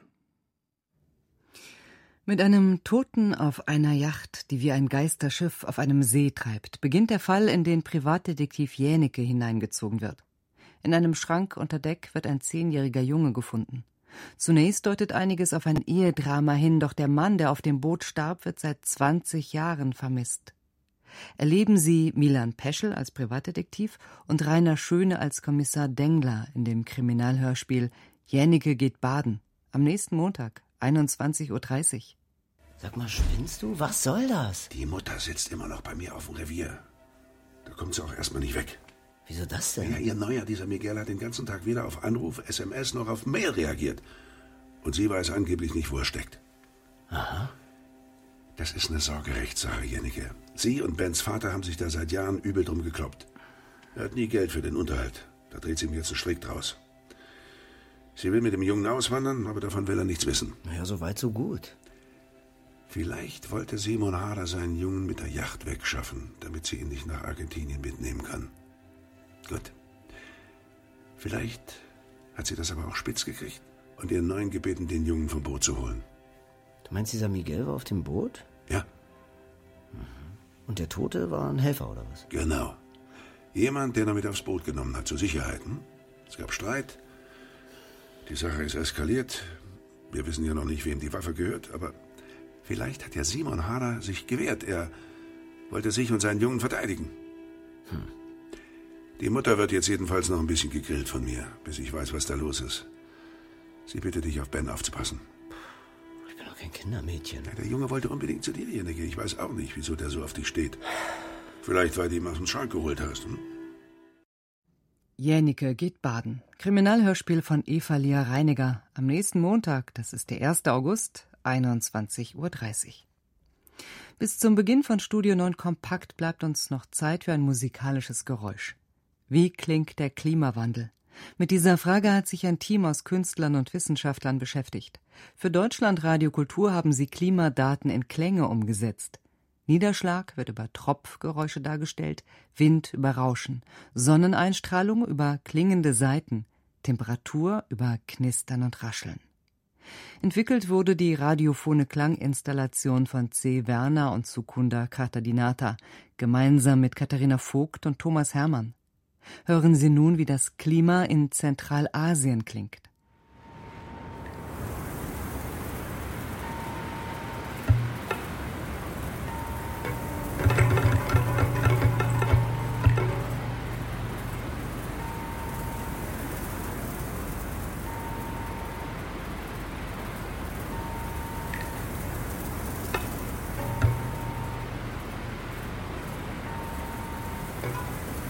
C: Mit einem Toten auf einer Yacht, die wie ein Geisterschiff auf einem See treibt, beginnt der Fall, in den Privatdetektiv Jänicke hineingezogen wird. In einem Schrank unter Deck wird ein 10-jähriger Junge gefunden. Zunächst deutet einiges auf ein Ehedrama hin, doch der Mann, der auf dem Boot starb, wird seit 20 Jahren vermisst. Erleben Sie Milan Peschel als Privatdetektiv und Rainer Schöne als Kommissar Dengler in dem Kriminalhörspiel Jänicke geht baden. Am nächsten Montag, 21:30 Uhr.
D: Sag mal, spinnst du? Was soll das?
W: Die Mutter sitzt immer noch bei mir auf dem Revier. Da kommt sie auch erstmal nicht weg.
D: Wieso das denn?
W: Ja, ihr Neuer, dieser Miguel, hat den ganzen Tag weder auf Anruf, SMS noch auf Mail reagiert. Und sie weiß angeblich nicht, wo er steckt.
D: Aha.
W: Das ist eine Sorgerechtssache, Jänicke. Sie und Bens Vater haben sich da seit Jahren übel drum gekloppt. Er hat nie Geld für den Unterhalt. Da dreht sie ihm jetzt einen Strick draus. Sie will mit dem Jungen auswandern, aber davon will er nichts wissen.
D: Ja, so weit, so gut.
W: Vielleicht wollte Simon Hader seinen Jungen mit der Yacht wegschaffen, damit sie ihn nicht nach Argentinien mitnehmen kann. Gut. Vielleicht hat sie das aber auch spitz gekriegt und ihren Neuen gebeten, den Jungen vom Boot zu holen.
D: Du meinst, dieser Miguel war auf dem Boot?
W: Ja.
D: Und der Tote war ein Helfer, oder was?
W: Genau. Jemand, den er mit aufs Boot genommen hat, zur Sicherheit. Es gab Streit. Die Sache ist eskaliert. Wir wissen ja noch nicht, wem die Waffe gehört, aber vielleicht hat ja Simon Hader sich gewehrt. Er wollte sich und seinen Jungen verteidigen. Die Mutter wird jetzt jedenfalls noch ein bisschen gegrillt von mir, bis ich weiß, was da los ist. Sie bittet dich, auf Ben aufzupassen.
D: Ich bin doch kein Kindermädchen.
W: Ja, der Junge wollte unbedingt zu dir, Jänicke. Ich weiß auch nicht, wieso der so auf dich steht. Vielleicht, weil du ihn aus dem Schrank geholt hast.
C: Jänicke geht baden. Kriminalhörspiel von Eva Lia Reiniger. Am nächsten Montag, das ist der 1. August, 21:30 Uhr. Bis zum Beginn von Studio 9 Kompakt bleibt uns noch Zeit für ein musikalisches Geräusch. Wie klingt der Klimawandel? Mit dieser Frage hat sich ein Team aus Künstlern und Wissenschaftlern beschäftigt. Für Deutschlandradio Kultur haben sie Klimadaten in Klänge umgesetzt. Niederschlag wird über Tropfgeräusche dargestellt, Wind über Rauschen, Sonneneinstrahlung über klingende Saiten, Temperatur über Knistern und Rascheln. Entwickelt wurde die radiophone Klanginstallation von C. Werner und Sukunda Cartadinata, gemeinsam mit Katharina Vogt und Thomas Hermann. Hören Sie nun, wie das Klima in Zentralasien klingt.